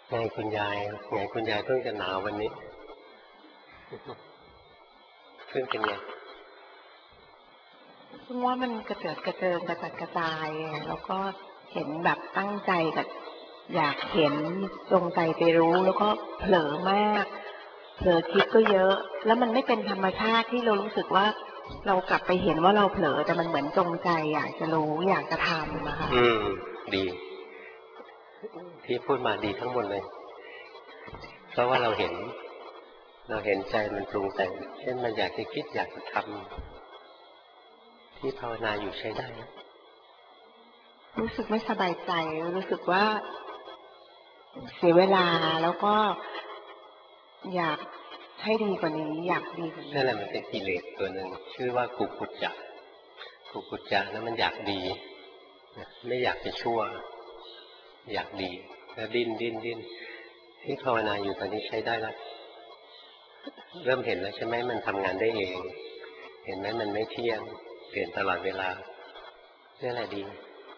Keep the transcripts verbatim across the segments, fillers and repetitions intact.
ไงคุณยายไงคุณยายเพิ่งจะหนาววันนี้เพิ่งเป็นไงเพิ่งว่ามันกระเจิดกระเจิงกระจัดกระจายแล้วก็เห็นแบบตั้งใจกับอยากเห็นจงใจไปรู้แล้วก็เผลอมากเผลอคิดก็เยอะแล้วมันไม่เป็นธรรมชาติที่เรารู้สึกว่าเรากลับไปเห็นว่าเราเผลอแต่มันเหมือนจงใจอยากจะรู้อยากจะทำนะคะอืมดีที่พูดมาดีทั้งหมดเลยเพราะว่าเราเห็นเราเห็นใจมันปรุงแต่งเช่นมันอยากจะคิดอยากจะทำที่ภาวนาอยู่ใช้ได้นะรู้สึกไม่สบายใจรู้สึกว่าเสียเวลาแล้วก็อยากให้ดีกว่านี้อยากดีกว่านี้นั่นแหละมันเป็นกิเลสตัวหนึ่งชื่อว่ากุกุจจะกุกุจจะนั้นมันอยากดีไม่อยากจะชั่วอยากดีแล้วดิ้นดิ้นดิ้นที่ภาวนาอยู่ตอนนี้ใช้ได้แล้วเริ่มเห็นแล้วใช่ไหมมันทำงานได้เองเห็นไหมมันไม่เที่ยงเปลี่ยนตลอดเวลานี่แหละดี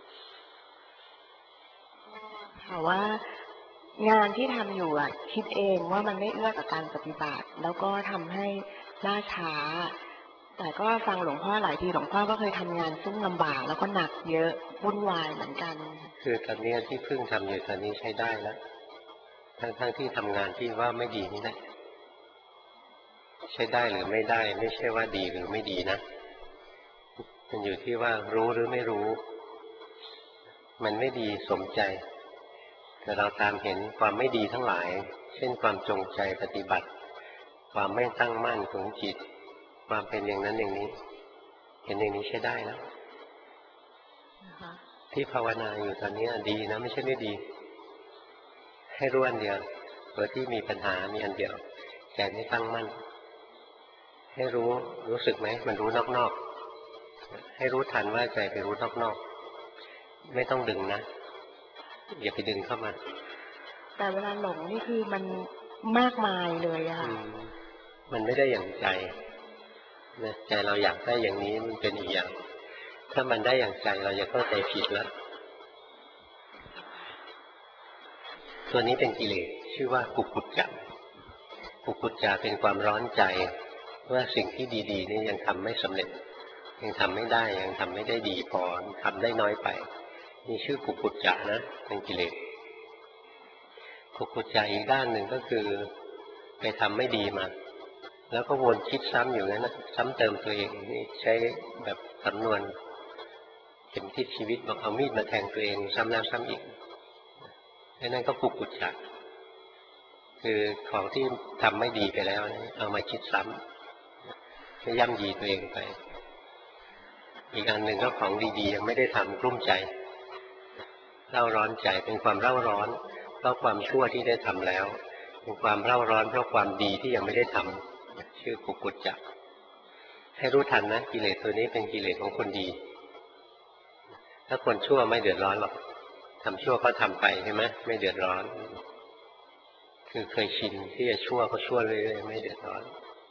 ค่ะว่างานที่ทำอยู่อ่ะคิดเองว่ามันไม่เอื้อต่อการปฏิบัติแล้วก็ทำให้ล่าช้าแต่ก็ฟังหลวงพ่อหลายทีหลวงพ่อก็เคยทำงานซึ่งลำบากแล้วก็หนักเยอะวุ่นวายเหมือนกันคือตอนนี้ที่เพิ่งทำอยู่ตอนนี้ใช้ได้แล้วทั้งๆที่ทำงานที่ว่าไม่ดีนี่แหละใช้ได้หรือไม่ได้ไม่ใช่ว่าดีหรือไม่ดีนะมันอยู่ที่ว่ารู้หรือไม่รู้มันไม่ดีสมใจแต่เราตามเห็นความไม่ดีทั้งหลายเช่นความจงใจปฏิบัติความไม่ตั้งมั่นของจิตความเป็นอย่างนั้นอย่างนี้เห็นอย่างนี้ใช้ได้แล้วที่ภาวนาอยู่ตอนนี้ดีนะไม่ใช่ไม่ดีให้รู้อันเดียวตัวที่มีปัญหามีอันเดียวใจไม่ตั้งมั่นให้รู้รู้สึกไหมมันรู้นอกๆให้รู้ทันว่าใจไปรู้นอกๆไม่ต้องดึงนะอย่าไปดึงเข้ามาแต่เวลาหลงนี่คือมันมากมายเลยอะค่ะมันไม่ได้อย่างใจนะใจเราอยากได้อย่างนี้มันเป็นอีกอย่างถ้ามันได้อย่างใจเราจะเข้าใจผิดแล้วตัวนี้เป็นกิเลสชื่อว่ากุกุจจะกุกุจจะเป็นความร้อนใจว่าสิ่งที่ดีๆนี่ยังทำไม่สำเร็จยังทำไม่ได้ยังทำไม่ได้ดีพอทำได้น้อยไปนี่ชื่อกุกุจจะนะเป็นกิเลสกุกุจจะอีกด้านหนึ่งก็คือไปทำไม่ดีมาแล้วก็วนคิดซ้ำอยู่นั้นนะซ้ำเติมตัวเองนี่ใช้แบบสำนวนเข็มทิศชีวิตบอกเอามีดมาแทงตัวเองซ้ำแล้วซ้ำอีกนั่นก็กุกุจจะคือของที่ทำไม่ดีไปแล้วเอามาคิดซ้ำจะย่ำยีตัวเองไปอีกอันหนึ่งก็ของดีๆยังไม่ได้ทำกลุ้มใจเร่าร้อนใจเป็นความเร่าร้อนเพราะความชั่วที่ได้ทำแล้วเป็นความเร่าร้อนเพราะความดีที่ยังไม่ได้ทำชื่อกุกุจจะให้รู้ทันนะกิเลสตัวนี้เป็นกิเลสของคนดีถ้าคนชั่วไม่เดือดร้อนหรอกทำชั่วก็ทำไปใช่ไหมไม่เดือดร้อนคือเคยชินที่จะชั่วก็ชั่วเรื่อยๆไม่เดือดร้อน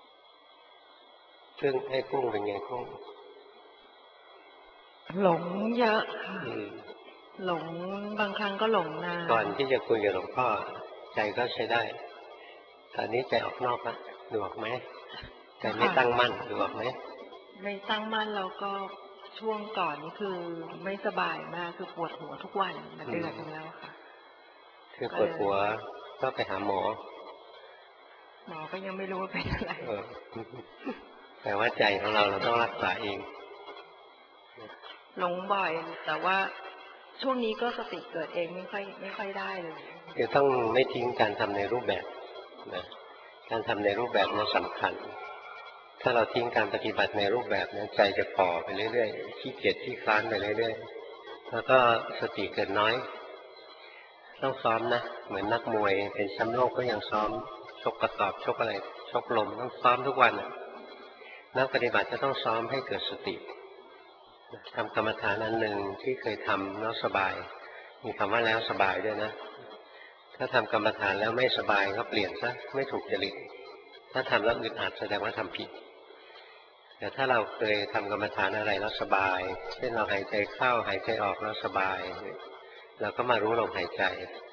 ซึ่งให้กุ้งเป็นไงกุ้งหลงเยอะหลงบางครั้งก็หลงนานก่อนที่จะคุยกับหลวงพ่อใจก็ใช้ได้ตอนนี้ใจออกนอกแล้วดูออกไหมใจไม่ตั้งมั่นดูออกไหมไม่ตั้งมั่นแล้วก็ช่วงก่อนนี่คือไม่สบายมากคือปวดหัวทุกวันมาเดือนนึงแล้วค่ะคือปวดหัวก็ไปหาหมอหมอก็ยังไม่รู้ว่าเป็นอะไรแต่ว่าใจของเราเราต้องรักษาเองหลงบ่อยแต่ว่าช่วงนี้ก็สติเกิดเองไม่ค่อยไม่ค่อยได้เลยคือต้องไม่ทิ้งการทำในรูปแบบนะการทำในรูปแบบนั้นสำคัญถ้าเราทิ้งการปฏิบัติในรูปแบบนั้นใจจะฝ่อไปเรื่อยๆขี้เกียจขี้คลานไปเรื่อยๆแล้วก็สติเกิดน้อยต้องซ้อมนะเหมือนนักมวยเป็นแชมป์โลกก็ยังซ้อมชกกระสอบชกอะไรชกลมต้องซ้อมทุกวันนักปฏิบัติจะต้องซ้อมให้เกิดสติทำกรรมฐานอันหนึ่งที่เคยทำแล้วสบายมีคำว่าแล้วสบายด้วยนะถ้าทำกรรมฐานแล้วไม่สบายก็เปลี่ยนซะไม่ถูกจริตถ้าทำแล้วอึดอัดแสดงว่าทำผิดแต่ถ้าเราเคยทำกรรมฐานอะไรแล้วสบายเช่นเราหายใจเข้าหายใจออกแล้วสบายเราก็มารู้ลมหายใจ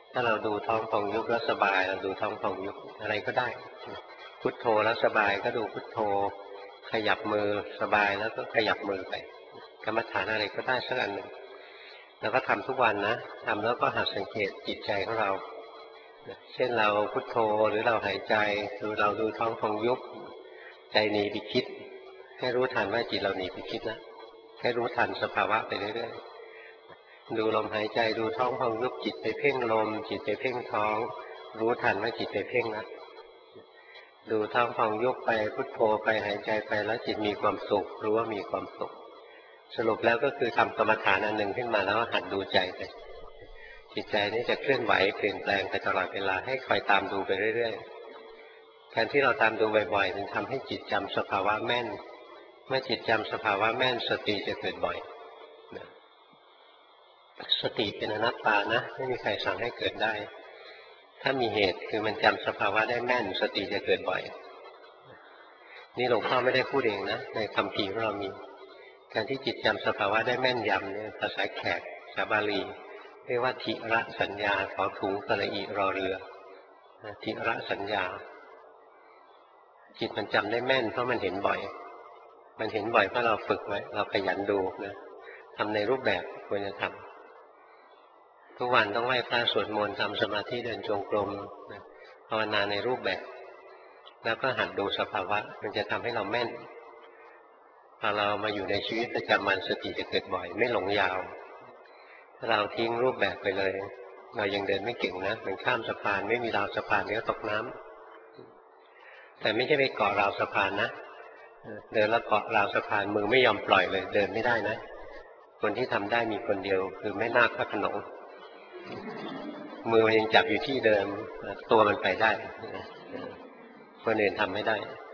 ถ้าเราดูท้องพองยุบแล้วสบายเราดูท้องพองยุบอะไรก็ได้พุทโธแล้วสบายก็ดูพุทโธขยับมือสบายแล้วก็ขยับมือไปกรรมฐานอะไรก็ได้สักอันหนึ่งแล้วก็ทำทุกวันนะทำแล้วก็หัดสังเกตจิตใจของเราเช่นเราพุทโธหรือเราหายใจหรือเราดูท้องพองยุบใจหนีไปคิดให้รู้ทันว่าจิตเราหนีไปคิดนะให้รู้ทันสภาวะไปเรื่อยๆดูลมหายใจดูท้องพองยุบจิตไปเพ่งลมจิตไปเพ่งท้องรู้ทันว่าจิตไปเพ่งนะดูท้องพองยุบไปพุทโธไปหายใจไปแล้วจิตมีความสุขรู้ว่ามีความสุขสรุปแล้วก็คือทำกรรมฐานอันหนึ่งขึ้นมาแล้วหัดดูใจไปจิตใจนี่จะเคลื่อนไหวเปลี่ยนแปลงไปตลอดเวลาให้คอยตามดูไปเรื่อยๆการที่เราตามดูบ่อยๆมันทำให้จิตจำสภาวะแม่นเมื่อจิตจำสภาวะแม่นสติจะเกิดบ่อยสติเป็นอนัตตานะไม่มีใครสั่งให้เกิดได้ถ้ามีเหตุคือมันจำสภาวะได้แม่นสติจะเกิดบ่อยนี่หลวงพ่อไม่ได้พูดเองนะในคัมภีร์ของเรามีการที่จิตจำสภาวะได้แม่นยำเนี่ยภาษาแขกภาษาบาลีเรียกว่าทิระสัญญาถอถุงสระอิรอเรือทิระสัญญาจิตมันจำได้แม่นเพราะมันเห็นบ่อยมันเห็นบ่อยเพราะเราฝึกไว้เราขยันดูนะทำในรูปแบบควรจะทำทุกวันต้องไหว้พระสวดมนต์ทำสมาธิเดินจงกรมนะภาวนาในรูปแบบแล้วก็หัดดูสภาวะมันจะทำให้เราแม่นพอเรามาอยู่ในชีวิตประจำวันสติจะเกิดบ่อยไม่หลงยาวถ้าเราทิ้งรูปแบบไปเลยเรายังเดินไม่เก่งนะมันข้ามสะพานไม่มีราวสะพานเดี๋ยวตกน้ำแต่ไม่ใช่ไปเกาะราวสะพานนะเดินแล้วเกาะราวสะพานมือไม่ยอมปล่อยเลยเดินไม่ได้นะคนที่ทำได้มีคนเดียวคือแม่นาคพระโขนงมือมันยังจับอยู่ที่เดิมตัวมันไปได้คนอื่นทำไม่ได้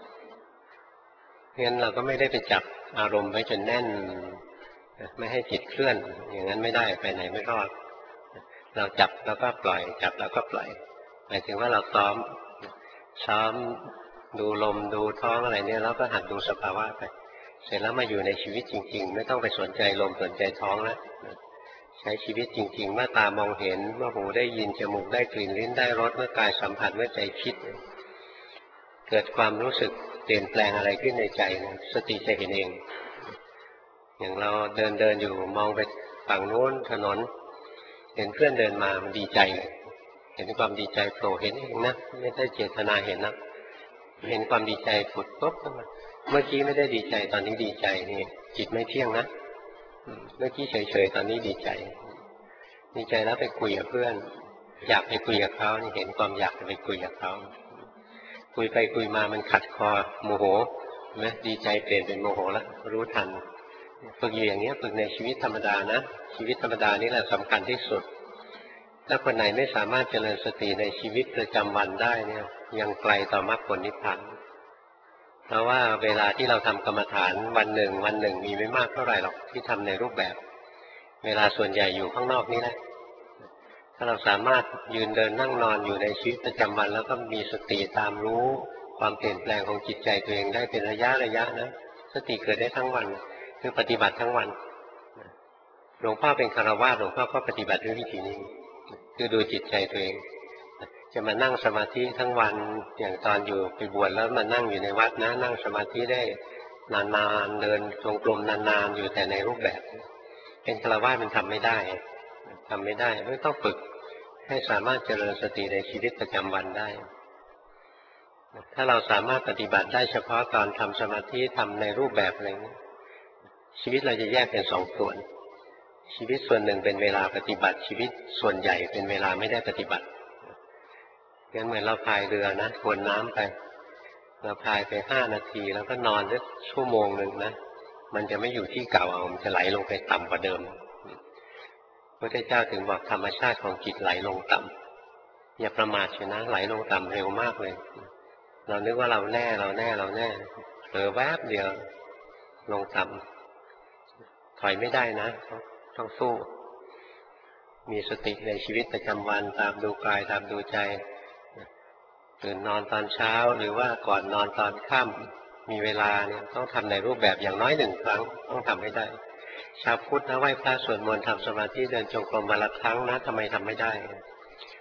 งั้นเราก็ไม่ได้ไปจับอารมณ์ไว้จนแน่นไม่ให้จิตเคลื่อนอย่างนั้นไม่ได้ไปไหนไม่รอดเราจับแล้วก็ปล่อยจับแล้วก็ปล่อยหมายถึงว่าเราซ้อมซ้อมดูลมดูท้องอะไรเนี่ยแล้วก็หัดดูสภาวะไปเสร็จแล้วมาอยู่ในชีวิตจริงๆไม่ต้องไปสนใจลมสนใจท้องแล้วใช้ชีวิตจริงๆเมื่อตามองเห็นเมื่อหูได้ยินจมูกได้กลิ่นลิ้นได้รสเมื่อกายสัมผัสเมื่อใจคิดเกิดความรู้สึกเปลี่ยนแปลงอะไรขึ้นในใจสติจะเห็นเองอย่างเราเดินเดินอยู่มองไปฝั่งโน้นถนนเห็นเพื่อนเดินมามันดีใจเห็นความดีใจโผล่เห็นเองนะไม่ได้เจตนาเห็นนะเห็นความดีใจผุดปุ๊บขึ้นมาเมื่อกี้ไม่ได้ดีใจตอนนี้ดีใจนี่จิตไม่เที่ยงนะเมื่อกี้เฉยๆตอนนี้ดีใจดีใจแล้วไปคุยกับเพื่อนอยากไปคุยกับเขานี่เห็นความอยากไปคุยกับเขาคุยไปคุยมามันขัดคอโมโหนะดีใจเปลี่ยนเป็นโมโหแล้วรู้ทันฝึกอยู่อย่างนี้ฝึกในชีวิตธรรมดานะชีวิตธรรมดานี่แหละสำคัญที่สุดถ้าคนไหนไม่สามารถเจริญสติในชีวิตประจำวันได้เนี่ยยังไกลต่อมรรคผลนิพพานเพราะว่าเวลาที่เราทำกรรมฐานวันหนึ่งวันหนึ่งมีไม่มากเท่าไหร่หรอกที่ทำในรูปแบบเวลาส่วนใหญ่อยู่ข้างนอกนี่แหละถ้าเราสามารถยืนเดินนั่งนอนอยู่ในชีวิตประจำวันแล้วก็มีสติตามรู้ความเปลี่ยนแปลงของจิตใจตัวเองได้เป็นระยะระยะนะสติเกิดได้ทั้งวันคือปฏิบัติทั้งวันหลวงพ่อเป็นคฤหัสถ์หลวงพ่อก็ปฏิบัติด้วยวิธีนี้คือดูจิตใจตัวเองจะมานั่งสมาธิทั้งวันอย่างตอนอยู่ไปบวชแล้วมานั่งอยู่ในวัดนะนั่งสมาธิได้นานๆเดินจงกรมนานๆอยู่แต่ในรูปแบบเป็นคฤหัสถ์มันทำไม่ได้ทำไม่ได้ไม่ต้องฝึกให้สามารถเจริญสติในชีวิตประจำวันได้ถ้าเราสามารถปฏิบัติได้เฉพาะตอนทำสมาธิทำในรูปแบบอะไรนี้ชีวิตเราจะแยกเป็นสองส่วนชีวิตส่วนหนึ่งเป็นเวลาปฏิบัติชีวิตส่วนใหญ่เป็นเวลาไม่ได้ปฏิบัติงั้นเหมือนเราพายเรือนะทวนน้ำไปเราพายไปห้านาทีแล้วก็นอนสักชั่วโมงหนึ่งนะมันจะไม่อยู่ที่เก่าเอามันจะไหลลงไปต่ำกว่าเดิมพระพุทธเจ้าถึงบอกธรรมชาติของจิตไหลลงต่ำอย่าประมาทเชียวนะไหลลงต่ำเร็วมากเลยเรานึกว่าเราแน่เราแน่เราแน่เผลอแวบเดียวลงต่ำถอยไม่ได้นะต้องสู้มีสติในชีวิตประจำวันตามดูกายตามดูใจตื่นนอนตอนเช้าหรือว่าก่อนนอนตอนค่ำมีเวลาเนี่ยต้องทำในรูปแบบอย่างน้อยหนึ่งครั้งต้องทำให้ได้ชาวพุทธนะไหว้พระสวดมนต์ทำสมาธิเดินจงกรมวันละครั้งนะทำไมทำไม่ได้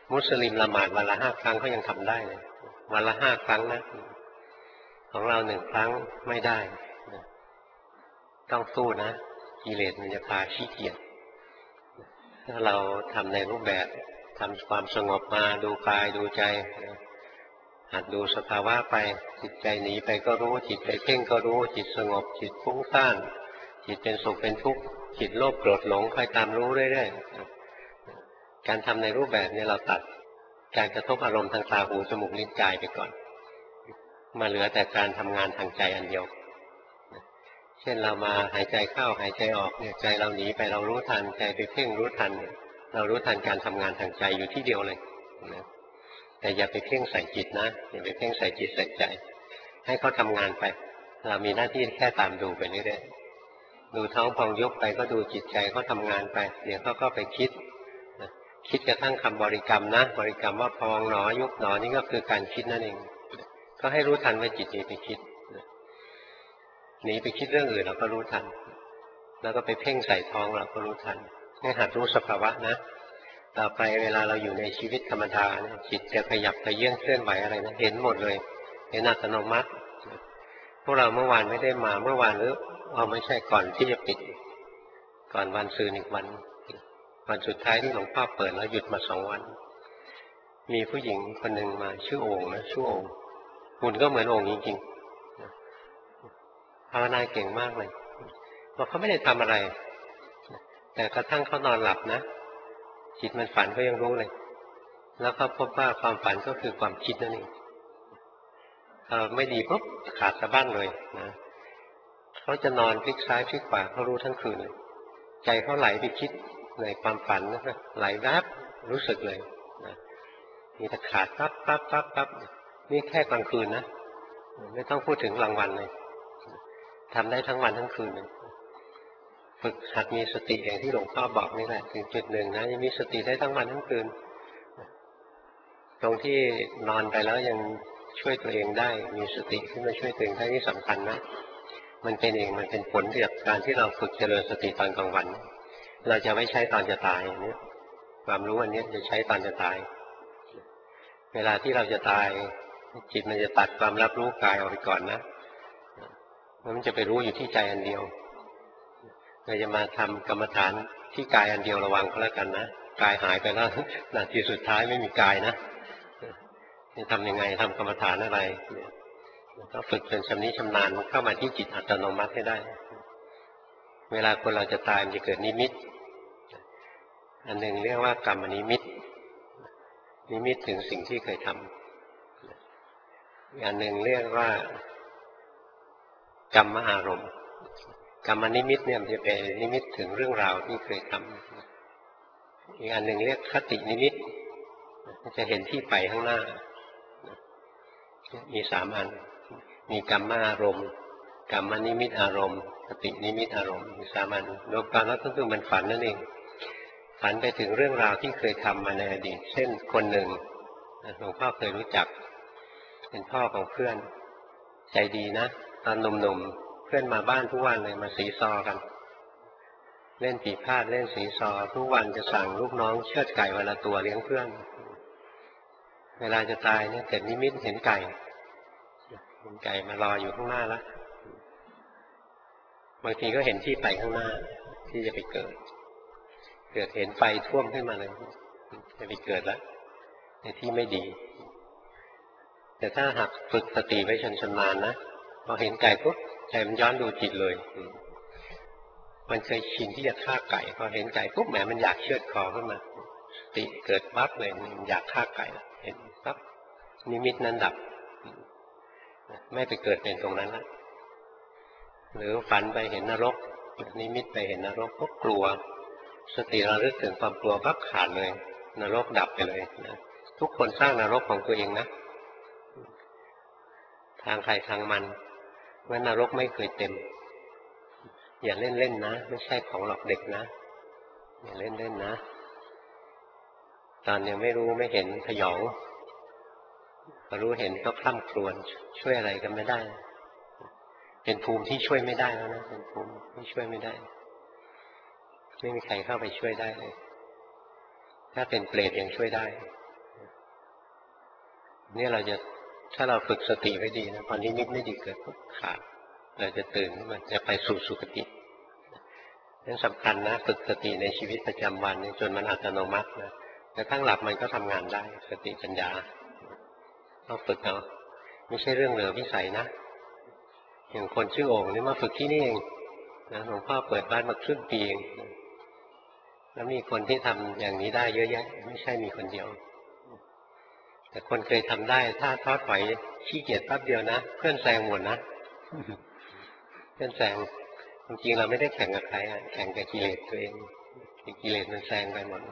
มุสลิมละหมาดวันละห้าครั้งเขายังทำได้เลยวันละห้าครั้งนะของเราหนึ่งครั้งไม่ได้ต้องสู้นะกิเลสมันจะพาขี้เกียจถ้าเราทำในรูปแบบทำความสงบมาดูกายดูใจหัดดูสภาวะไปจิตใจหนีไปก็รู้จิตไปเพ่งก็รู้จิตสงบจิตฟุ้งซ่านจิตเป็นสุขเป็นทุกข์จิตโลภโกรธหลงคอยตามรู้เรื่อยๆการทำในรูปแบบนี้เราตัดการกระทบอารมณ์ทางตาหูจมูกลิ้นกายไปก่อนมาเหลือแต่การทำงานทางใจอันเดียวเช่นเรามาหายใจเข้าหายใจออกเนี่ยใจเราหนีไปเรารู้ทันใจไปเพ่งรู้ทันเรารู้ทันการทำงานทางใจอยู่ที่เดียวเลยนะแต่อย่าไปเพ่งใส่จิตนะอย่าไปเพ่งใส่จิตใส่ใจให้เขาทำงานไปเรามีหน้าที่แค่ตามดูไปเรื่อยๆดูท้องพองยุบไปก็ดูจิตใจเขาทำงานไปเดี๋ยวเขาก็ไปคิดคิดกระทั่งคำบริกรรมนะบริกรรมว่าพองหนอยุบหนอนี่ก็คือการคิดนั่นเองก็ให้รู้ทันว่าจิตนี้ไปคิดหนีไปคิดเรื่องอื่นเราก็รู้ทันแล้วก็ไปเพ่งใส่ท้องเราก็รู้ทันให้หัดรู้สภาวะนะต่อไปเวลาเราอยู่ในชีวิตธรรมดาจิตจะขยับขยื่นเคลื่อนไหวอะไรนะเห็นหมดเลยเห็นอัตโนมัติพวกเราเมื่อวานไม่ได้มาเมื่อวานหรือเอาไม่ใช่ก่อนที่จะปิดก่อนวันซืนอีกวันวันสุดท้ายที่หลวงพ่อเปิดแล้วหยุดมาสองวันมีผู้หญิงคนหนึ่งมาชื่อโอ่งนะชื่อโอ่งหุ่นก็เหมือนโอ่งจริงๆภาวนาเก่งมากเลยเพราะเขาไม่ได้ทำอะไรแต่กระทั่งเขานอนหลับนะจิตมันฝันก็ยังรู้เลยแล้วเขาพบว่าความฝันก็คือความคิดนั่นเองเออไม่ดีปุ๊บขาดสะบั้นเลยนะเขาจะนอนพลิกซ้ายพลิกขวาเขารู้ทั้งคืนเลยใจเขาไหลไปคิดในความฝันนะไหลแวบรู้สึกเลยนะมีแต่ขาดปั๊บปั๊บปั๊บปั๊บนี่แค่กลางคืนนะไม่ต้องพูดถึงกลางวันเลยทำได้ทั้งวันทั้งคืนเลยฝึกหัดมีสติอย่างที่หลวงพ่อบอกนี่แหละถึงจุดหนึ่งนะยังมีสติได้ทั้งวันทั้งคืนตรงที่นอนไปแล้วยังช่วยตัวเองได้มีสติขึ้นมาช่วยตัวเองได้นี่สำคัญนะมันเป็นเองมันเป็นผลจากการที่เราฝึกเจริญสติตอนกลางวันเราจะไม่ใช้ตอนจะตายเนี่ยความรู้อันนี้จะใช้ตอนจะตายเวลาที่เราจะตายจิตมันจะตัดความรับรู้กายออกไปก่อนนะมันจะไปรู้อยู่ที่ใจอันเดียวเราจะมาทำกรรมฐานที่กายอันเดียวระวังก็แล้วกันนะกายหายไปแล้วนาทีสุดท้ายไม่มีกายนะจะทำยังไงทำกรรมฐานอะไรต้องฝึกจนชำนิชำนาญเข้ามาที่จิตอัตโนมัติให้ได้เวลาคนเราจะตายมันจะเกิดนิมิตอันหนึ่งเรียกว่ากรรมนิมิตนิมิตถึงสิ่งที่เคยทำอีกอันหนึ่งเรียกว่ากรรมอารมณ์กรรมนิมิตเนี่ยมันจะเป็นนิมิตถึงเรื่องราวที่เคยทำอีกอันหนึ่งเรียกคตินิมิตจะเห็นที่ไปข้างหน้ามีสามอันมีกรรมอารมณ์กรรมนิมิตอารมณ์คตินิมิตอารมณ์มีสามอันรวมกันแล้วก็คือมันฝันนั่นเองฝันไปถึงเรื่องราวที่เคยทำมาในอดีตเช่นคนหนึ่งหลวงพ่อเคยรู้จักเป็นพ่อของเพื่อนใจดีนะตอนหนุ่มๆเพื่อนมาบ้านทุกวันเลยมาสีซอกันเล่นปีพาดเล่นสีซอทุกวันจะสั่งลูกน้องเชือดไก่วันละตัวเลี้ยงเพื่อนเวลาจะตายเนี่ยเกิดนิมิตเห็นไก่เห็นไก่มารออยู่ข้างหน้าแล้วบางทีก็เห็นที่ไปข้างหน้าที่จะไปเกิดเกิดเห็นไฟท่วมขึ้นมาเลยจะไปเกิดแล้วในที่ไม่ดีแต่ถ้าหากฝึกสติไว้ชำนาญนะพอเห็นไก่ปุ๊บใจมันย้อนดูจิตเลยมันเคยชินที่จะฆ่าไก่พอเห็นไก่ปุ๊บแหมมันอยากเชือดคอขึ้นมาสติเกิดปั๊บเลยมันอยากฆ่าไก่เห็นปั๊บนิมิตนั้นดับไม่ไปเกิดเป็นตรงนั้นแล้วหรือฝันไปเห็นนรกนิมิตไปเห็นนรกก็กลัวสติระลึกถึงความกลัวปั๊บขาดเลยนรกดับไปเลยนะทุกคนสร้างนรกของตัวเองนะทางใครทางมันว่านรกไม่เคยเต็มอย่าเล่นเล่นนะไม่ใช่ของหลอกเด็กนะอย่าเล่นเล่นนะตอนยังไม่รู้ไม่เห็นพยองพอรู้เห็นก็คล่ำครวญช่วยอะไรกันไม่ได้เป็นภูมิที่ช่วยไม่ได้แล้วนะเป็นภูมิที่ช่วยไม่ได้ไม่มีใครเข้าไปช่วยได้เลยถ้าเป็นเปรตยังช่วยได้นี่เราจะถ้าเราฝึกสติไว้ดีนะพอนิมิตไม่ดีเกิดปุ๊บขาดเราจะตื่นขึ้นมาจะไปสู่สุคตินั่นสำคัญนะฝึกสติในชีวิตประจำวันจนมันอัตโนมัตินะแต่ทั้งหลับมันก็ทำงานได้สติปัญญาต้องฝึกเอาไม่ใช่เรื่องเหลือวิสัยนะอย่างคนชื่อโอ่งนี่มาฝึกที่นี่เองนะหลวงพ่อเปิดบ้านมาครึ่งปีเองแล้วมีคนที่ทำอย่างนี้ได้เยอะแยะไม่ใช่มีคนเดียวแต่คนเคยทำได้ถ้าท้อถอยขี้เกียจแป๊บเดียวนะเพื่อนแซงหมดนะเพื่อนแซงจริงๆเราไม่ได้แข่งกับใครอ่ะแข่งกับกิเลสตัวเองกิเลสมันแซงไปหมด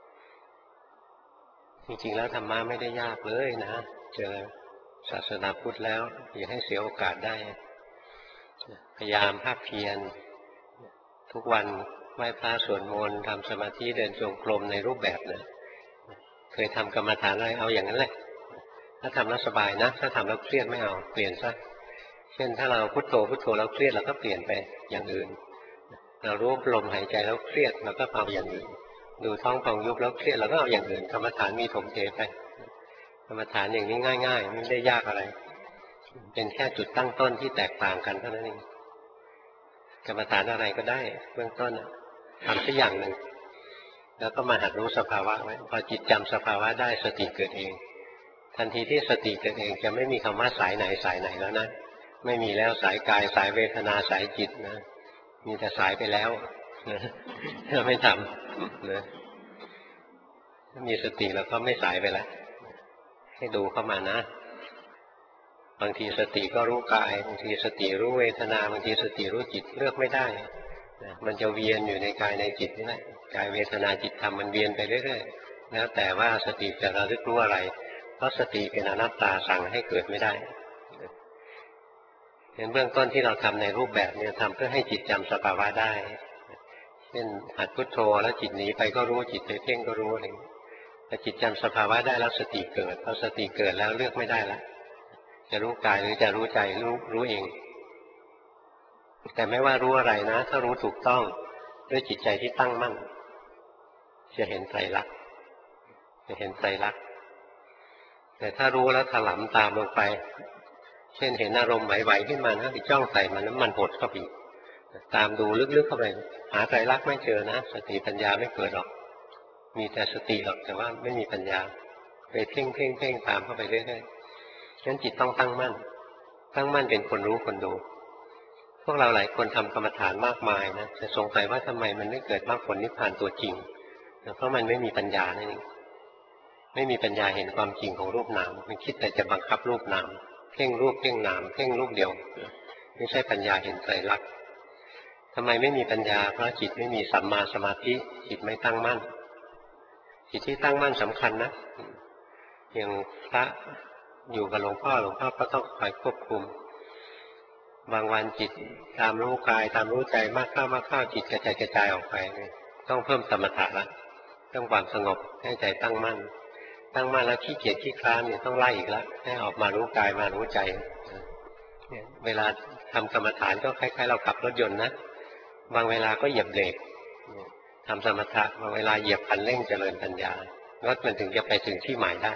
จริงๆแล้วธรรมะไม่ได้ยากเลยนะเจอศาสนาพุทธแล้วอย่าให้เสียโอกาสได้พยายามภาคเพียรทุกวันไหว้พระสวดมนต์ทำสมาธิเดินจงกรมในรูปแบบนะเคยทำกรรมฐานอะไรเอาอย่างนั้นแหละถ้าทำแล้วสบายนะถ้าทำแล้วเครียดไม่เอาเปลี่ยนซะเช่นถ้าเราพุทโธพุทโธแล้วเครียดเราก็เปลี่ยนไปอย่างอื่นเรารู้ลมหายใจแล้วเครียดเราก็เอาอย่างอื่นดูท้องพองยุบแล้วเครียดเราก็เอาอย่างอื่นกรรมฐานมีถมเทไปกรรมฐานอย่างนี้ง่ายๆไม่ได้ยากอะไรเป็นแค่จุดตั้งต้นที่แตกต่างกันเท่านั้นเองกรรมฐานอะไรก็ได้เบื้องต้นทำสักอย่างหนึ่งแล้วก็มาหัดรู้สภาวะไว้พอจิตจำสภาวะได้สติเกิดเองทันทีที่สติเกิดเองจะไม่มีคำว่าสายไหนสายไหนแล้วนะไม่มีแล้วสายกายสายเวทนาสายจิตนะมีแต่สายไปแล้วนะถ้าไม่ทำนะถ้ามีสติแล้วก็ไม่สายไปแล้วให้ดูเข้ามานะบางทีสติก็รู้กายบางทีสติรู้เวทนาบางทีสติรู้จิตเลือกไม่ได้มันจะเวียนอยู่ในกายในจิตนี่แหละกายเวทนาจิตธรรมมันเวียนไปเรื่อยๆแล้วแต่ว่าสติจะระลึกรู้อะไรเพราะสติเป็นอนัตตาสั่งให้เกิดไม่ได้ในเบื้องต้นที่เราทำในรูปแบบเนี่ยทำเพื่อให้จิตจำสภาวะได้เช่นหัดพุทโธแล้วจิตหนีไปก็รู้จิตไปเพ่งก็รู้อะไรแต่จิตจำสภาวะได้แล้วสติเกิดพอสติเกิดแล้วเลือกไม่ได้แล้วจะรู้กายหรือจะรู้ใจรู้รู้เองแต่ไม่ว่ารู้อะไรนะถ้ารู้ถูกต้องด้วยจิตใจที่ตั้งมั่นจะเห็นไตรลักษณ์จะเห็นไตรลักษณ์แต่ถ้ารู้แล้วถลำตามลงไปเช่นเห็นอารมณ์ไหวๆขึ้นมานะไปจ้องใส่มันแล้วมันหดเข้าไปตามดูลึกๆเข้าไปหาไตรลักษณ์ไม่เจอนะสติปัญญาไม่เกิดหรอกมีแต่สติหรอกแต่ว่าไม่มีปัญญาไปเพ่งเพ่งเพ่งตามเข้าไปเรื่อยๆฉะนั้นจิตต้องตั้งมั่นตั้งมั่นเป็นคนรู้คนดูพวกเราหลายคนทำกรรมฐานมากมายนะแต่สงสัยว่าทำไมมันไม่เกิดมรรคผลนิพพานตัวจริงเพราะมันไม่มีปัญญานั่นเองไม่มีปัญญาเห็นความจริงของรูปนามมันคิดแต่จะบังคับรูปนามเพ่งรูปเพ่งนามเพ่งรูปเดียวไม่ใช่ปัญญาเห็นไตรลักษณ์ทำไมไม่มีปัญญาเพราะจิตไม่มีสัมมาสมาธิจิตไม่ตั้งมั่นจิตที่ตั้งมั่นสำคัญนะอย่างพระอยู่กับหลวงพ่อหลวงพ่อก็ต้องคอยควบคุมบางวันจิตตามรู้กายตามรู้ใจมากเข้ามากเข้าจิตกระจายกระจายออกไปต้องเพิ่มสมถะละต้องความสงบให้ใจตั้งมั่นตั้งมั่นแล้วขี้เกียจขี้คลานเนี่ยต้องไล่อีกแล้วให้ออกมารู้กายมารู้ใจเวลาทำกรรมฐานก็คล้ายๆเราขับรถยนต์นะบางเวลาก็เหยียบเบรกทำสมถะบางเวลาเหยียบคันเร่งเจริญปัญญารถมันถึงจะไปถึงที่หมายได้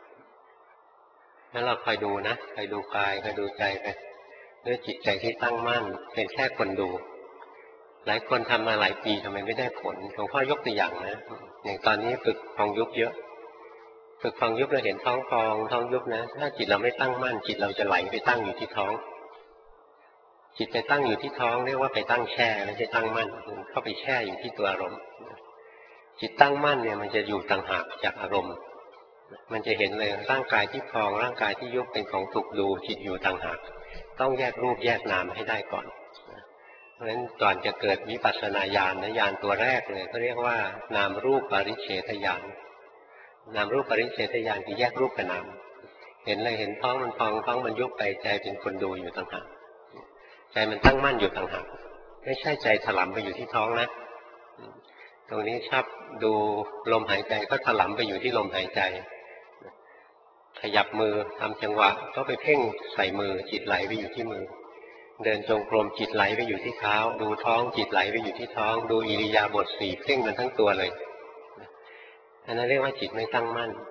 งั้นเราคอยดูนะคอยดูกายคอยดูใจไปด้วยจิตใจที่ตั้งมั่นเป็นแค่คนดูหลายคนทำมาหลายปีทำไมไม่ได้ผลหลวงพ่อยกตัวอย่างนะอย่างตอนนี้ฝึกพองยุบเยอะฝึกพองยุบเราเห็นท้องพองท้องยุบนะถ้าจิตเราไม่ตั้งมั่นจิตเราจะไหลไปตั้งอยู่ที่ท้องจิตไปตั้งอยู่ที่ท้องเรียกว่าไปตั้งแช่ไม่ใช่ตั้งมั่นเข้าไปแช่อยู่ที่ตัวอารมณ์จิตตั้งมั่นเนี่ยมันจะอยู่ต่างหากจากอารมณ์มันจะเห็นเลยร่างกายที่พองร่างกายที่ยุบเป็นของถูกดูจิตอยู่ต่างหากต้องแยกรูปแยกนามให้ได้ก่อนเพราะฉะนั้นก่อนจะเกิดวิปัสสนาญาณนะญาณตัวแรกเลยเขาเรียกว่านามรูปปริเฉทญาณนามรูปปริเฉทญาณคือแยกรูปกับนามเห็นเลยเห็นท้องมันพองท้องมันยุบไปใจเป็นคนดูอยู่ต่างหากใจมันตั้งมั่นอยู่ต่างหากไม่ใช่ใจถลำไปอยู่ที่ท้องนะตรงนี้ชอบดูลมหายใจก็ถลำไปอยู่ที่ลมหายใจขยับมือทำจังหวะก็ไปเพ่งใส่มือจิตไหลไปอยู่ที่มือเดินจงกรมจิตไหลไปอยู่ที่เท้าดูท้องจิตไหลไปอยู่ที่ท้องดูอิริยาบถสี่เพ่งมันทั้งตัวเลยอันนั้นเรียกว่าจิตไม่ตั้งมั่น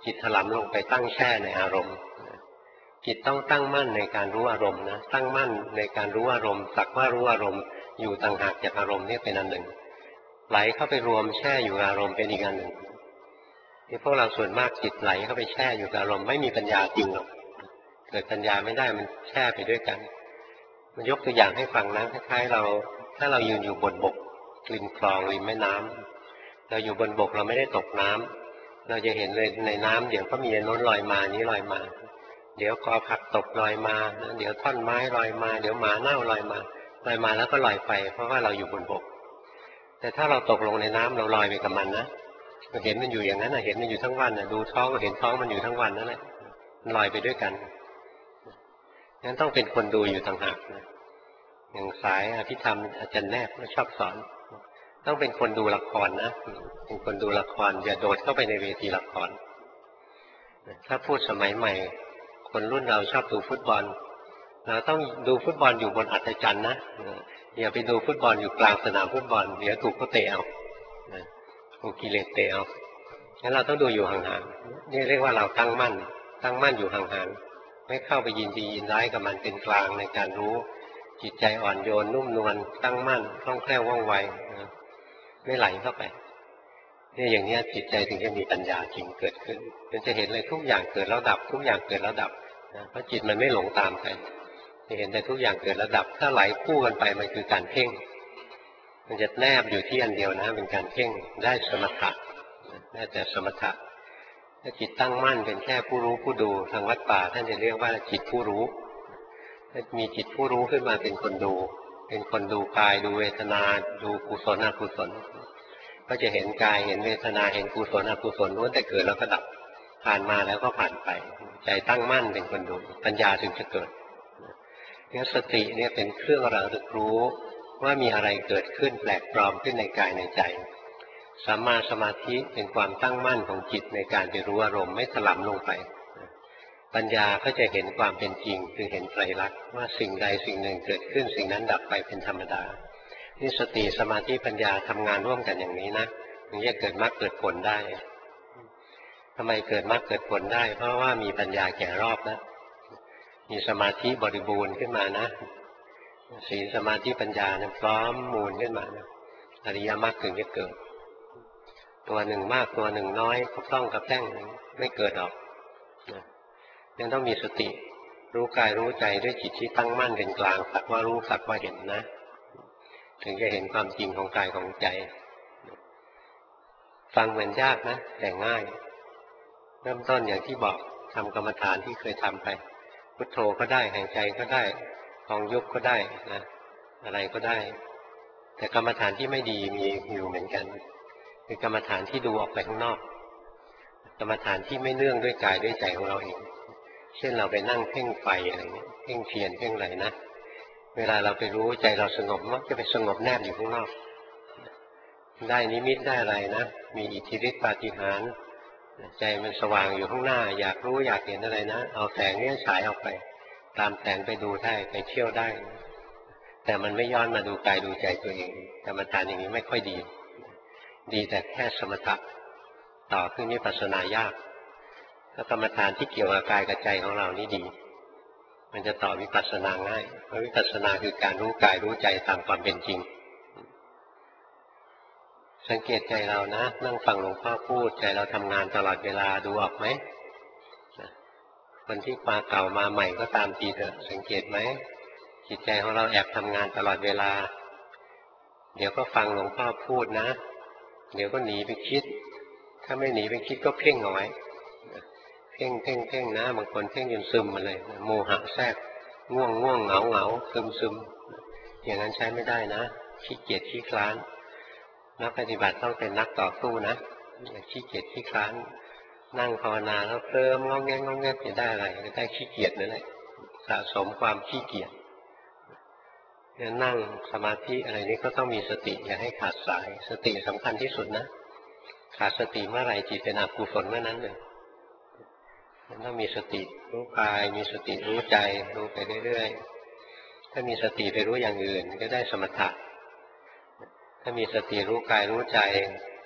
จิตถลำลงไปตั้งแช่ในอารมณ์จิตต้องตั้งมั่นในการรู้อารมณ์นะตั้งมั่นในการรู้อารมณ์สักว่ารู้อารมณ์อยู่ต่างหากจากอารมณ์นี่เป็นอันหนึ่งไหลเข้าไปรวมแช่อยู่อารมณ์เป็นอีกอันหนึ่งที่พวกเราส่วนมากจิตไหลเข้าไปแช่อยู่กับอารมณ์ไม่มีปัญญาจริงหรอกเกิดปัญญาไม่ได้มันแช่ไปด้วยกันมันยกตัวอย่างให้ฟังนะคล้ายๆเราถ้าเรายืนอยู่บนบกริมคลองริมแม่น้ำเราอยู่บนบกเราไม่ได้ตกน้ำเราจะเห็นเลยในน้ำเดี๋ยวก็มีโน้นลอยมานี้ลอยมาเดี๋ยวกอผักตกลอยมาเดี๋ยวท่อนไม้ลอยมาเดี๋ยวหมาเน่าลอยมาลอยมาแล้วก็ลอยไปเพราะว่าเราอยู่บนบกแต่ถ้าเราตกลงในน้ำเราลอยไปกับมันนะเราเห็นมันอยู่อย่างนั้นนะเห็นมันอยู่ทั้งวันนะดูท้องก็เห็นท้องมันอยู่ทั้งวันนั่นแหละมันลอยไปด้วยกันงั้นต้องเป็นคนดูอยู่ต่างหากนะอย่างสายอภิธรรมอาจารย์แนบก็ชอบสอนต้องเป็นคนดูละครนะเป็นคนดูละครอย่าโดดเข้าไปในเวทีละครถ้าพูดสมัยใหม่คนรุ่นเราชอบดูฟุตบอลเราต้องดูฟุตบอลอยู่บนอัศจรรย์นะอย่าไปดูฟุตบอลอยู่กลางสนามฟุตบอลเดี๋ยวถูกเขาเตะเอาถูกกิเลสเตะเอางั้นเราต้องดูอยู่ห่างๆนี่เรียกว่าเราตั้งมั่นตั้งมั่นอยู่ห่างๆไม่เข้าไปยินดียินร้ายกับมันเป็นกลางในการรู้จิตใจอ่อนโยนนุ่มนวลตั้งมั่นคล่องแคล่วว่องไวไม่ไหลเข้าไปเนี่ยอย่างนี้จิตใจถึงจะมีปัญญาจริงเกิดขึ้นมันจะเห็นเลยทุกอย่างเกิดแล้วดับทุกอย่างเกิดแล้วดับเพราะจิตมันไม่หลงตามใครจะเห็นแต่ทุกอย่างเกิดแล้วดับถ้าไหลคู่กันไปมันคือการเพ่งมันจะแนบอยู่ที่อันเดียวนะเป็นการเพ่งได้สมถะได้แต่สมถะถ้าจิตตั้งมั่นเป็นแค่ผู้รู้ผู้ดูทางวัดป่าท่านจะเรียกว่าจิตผู้รู้ถ้ามีจิตผู้รู้ขึ้นมาเป็นคนดูเป็นคนดูกายดูเวทนาดูกุศลอกุศลก็จะเห็นกายเห็นเวทนาเห็นกุศลอกุศลล้วนแต่เกิดแล้วก็ดับผ่านมาแล้วก็ผ่านไปใจตั้งมั่นเป็นคนดูปัญญาถึงจะเกิดเนี่ยสติเนี่ยเป็นเครื่องระลึกรู้ว่ามีอะไรเกิดขึ้นแปลกปลอมขึ้นในกายในใจสัมมาสมาธิเป็นความตั้งมั่นของจิตในการไปรู้อารมณ์ไม่ถลำลงไปปัญญาก็จะเห็นความเป็นจริงคือเห็นไตรลักษณ์ว่าสิ่งใดสิ่งหนึ่งเกิดขึ้นสิ่งนั้นดับไปเป็นธรรมดานี่สติสมาธิปัญญาทำงานร่วมกันอย่างนี้นะถึงจะเกิดมรรคเกิดผลได้ทำไมเกิดมรรคเกิดผลได้เพราะว่ามีปัญญาแก่รอบนะมีสมาธิบริบูรณ์ขึ้นมานะศีลสมาธิปัญญาเนี่ยพร้อมมูลขึ้นมานะอริยมรรคถึงจะเกิดตัวหนึ่งมากตัวหนึ่งน้อยก็ต้องกระแท่งไม่เกิดหรอกยังต้องมีสติรู้กายรู้ใจด้วยจิตที่ตั้งมั่นเป็นกลางสักว่ารู้สักว่าเห็นนะถึงจะเห็นความจริงของกายของใจฟังเหมือนยากนะแต่ง่ายเริ่มต้นอย่างที่บอกทำกรรมฐานที่เคยทำไปพุทโธก็ได้หายใจก็ได้พองยุบก็ได้นะอะไรก็ได้แต่กรรมฐานที่ไม่ดีมีอยู่เหมือนกันคือกรรมฐานที่ดูออกไปข้างนอกกรรมฐานที่ไม่เนื่องด้วยกายด้วยใจของเราเองเช่นเราไปนั่งเพ่งไฟอะไรเงี้ยเพ่งเทียนเพ่งอะไรนะเวลาเราไปรู้ใจเราสงบมักจะไปสงบแนบอยู่ข้างนอกได้นิมิตได้อะไรนะมีอิทธิฤทธิปาฏิหาริย์ใจมันสว่างอยู่ข้างหน้าอยากรู้อยากเห็นอะไรนะเอาแสงนี้ฉายออกไปตามแสงไปดูได้ไปเที่ยวได้แต่มันไม่ย้อนมาดูกายดูใจตัวเองกรรมฐานอย่างนี้ไม่ค่อยดีดีแต่แค่สมถะต่อขึ้นวิปัสสนายากถ้ากรรมฐานที่เกี่ยวกับกายกับใจของเรานี่ดีมันจะต่อวิปัสสนาง่ายเพราะวิปัสสนาคือการรู้กายรู้ใจตามความเป็นจริงสังเกตใจเรานะนั่งฟังหลวงพ่อพูดใจเราทำงานตลอดเวลาดูออกไหมคนที่มาเก่ามาใหม่ก็ตามทีเถอะสังเกตไหมจิตใจของเราแอบทำงานตลอดเวลาเดี๋ยวก็ฟังหลวงพ่อพูดนะเดี๋ยวก็หนีไปคิดถ้าไม่หนีไปคิดก็เพ่งเอาไว้เพ่งเพ่งเพ่งนะบางคนเพ่งจนซึมมาเลยโมหะแทรกง่วงง่วงเหงาเหงาซึมซึมอย่างนั้นใช้ไม่ได้นะขี้เกียจขี้คลานนักปฏิบัติต้องเป็นนักต่อสู้นะขี้เกียจขี้คลานนั่งภาวนาแล้วเคลิ้มงอแงงอแงจะได้อะไรก็ได้ขี้เกียจนั่นแหละสะสมความขี้เกียจเนี่ยนั่งสมาธิอะไรนี้ก็ต้องมีสติอย่าให้ขาดสายสติสำคัญที่สุดนะขาดสติเมื่อไหร่จิตเป็นอกุศลเมื่อนั้นเลยมันต้องมีสติรู้กายมีสติรู้ใจรู้ไปเรื่อยๆถ้ามีสติไปรู้อย่างอื่นก็ได้สมถะถ้ามีสติรู้กายรู้ใจ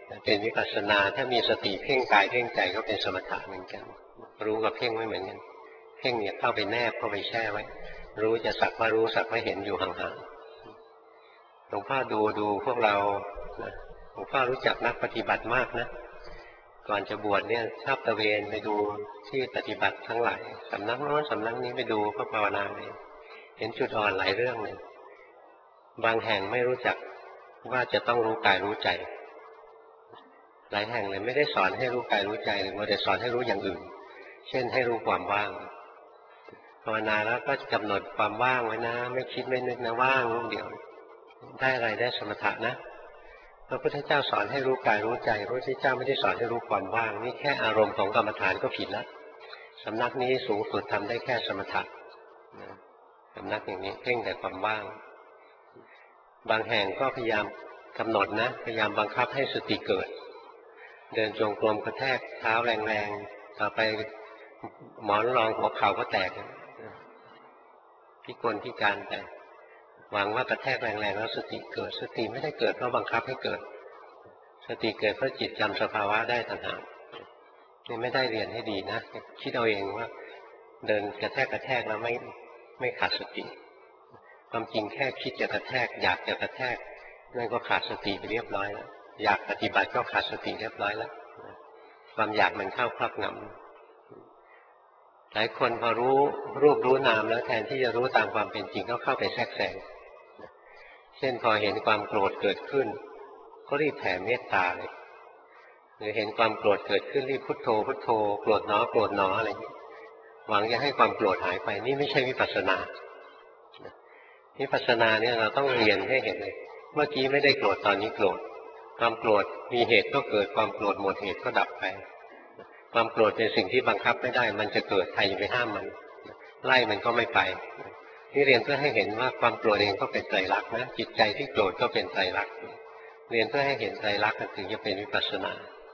เป็นวิปัสสนาถ้ามีสติเพ่งกายเพ่งใจก็เป็นสมถะเหมือนกันรู้กับเพ่งไม่เหมือนกันเพ่งเนี่ยเข้าไปแนบเข้าไปแช่ไว้รู้จะสักว่ารู้สักว่าเห็นอยู่ห่างๆหลวงพ่อดูดูพวกเราหลวงพ่อรู้จักนักปฏิบัติมากนะก่อนจะบวชเนี่ยชอบตะเวนไปดูที่ปฏิบัติทั้งหลายสำนักโน้นสำนักนี้ไปดูก็ภาวนาเลยเห็นจุดอ่อนหลายเรื่องเลยบางแห่งไม่รู้จักว่าจะต้องรู้กายรู้ใจหลายแห่งเลยไม่ได้สอนให้รู้กายรู้ใจหรือว่าแต่สอนให้รู้อย่างอื่นเช่นให้รู้ความว่างภาวนาแล้วก็กำหนดความว่างไว้นะไม่คิดไม่นึกนะว่างรูปเดียวได้อะไรได้สมถะนะพระพุทธเจ้าสอนให้รู้กายรู้ใจพระพุทธเจ้าไม่ได้สอนให้รู้ความว่างนี่แค่อารมณ์ของกรรมฐานก็ผิดแล้วสำนักนี้สูงสุดทำได้แค่สมถะสำนักอย่างนี้เพ่งแต่ความว่างบางแห่งก็พยายามกำหนดนะพยายามบังคับให้สติเกิดเดินจงกรมกระแทกเท้าแรงๆต่อไปหมอนรองหัวเข่าก็แตกพิกลพิการแต่หวังว่ากระแทกแรงๆแล้วสติเกิดสติไม่ได้เกิดเพราะบังคับให้เกิดสติเกิดเพราะจิตจำสภาวะได้ต่างหากนี่ไม่ได้เรียนให้ดีนะคิดเอาเองว่าเดินกระแทกกระแทกแล้วไม่ไม่ขาดสติความจริงแค่คิดจะกระแทกอยากจะกระแทกนั่นก็ขาดสติไปเรียบร้อยแล้วอยากปฏิบัติก็ขาดสติเรียบร้อยแล้วความอยากมันเข้าครอบงำหลายคนพอรู้รูปรู้นามแล้วแทนที่จะรู้ตามความเป็นจริงก็เข้าไปแทรกแซงเช่นพอเห็นความโกรธเกิดขึ้นก็รีบแผ่เมตตาเลยหรือเห็นความโกรธเกิดขึ้นรีบพุทโธพุทโธโกรธหนอโกรธหนออะไรอย่างนี้หวังจะให้ความโกรธหายไปนี่ไม่ใช่วิปัสสนาวิปัสสนาเนี่ยเราต้องเรียนให้เห็นเลยเมื่อกี้ไม่ได้โกรธตอนนี้โกรธความโกรธมีเหตุก็เกิดความโกรธหมดเหตุก็ดับไปความโกรธเป็นสิ่งที่บังคับไม่ได้มันจะเกิดใครจะไปห้ามมันไล่มันก็ไม่ไปนี่เรียนเพื่อให้เห็นว่าความโกรธเองก็เป็นไตรลักษณ์นะจิตใจที่โกรธก็เป็นไตรลักษณ์เรียนเพื่อให้เห็นไตรลักษณ์ถึงจะเป็นวิปัสสนา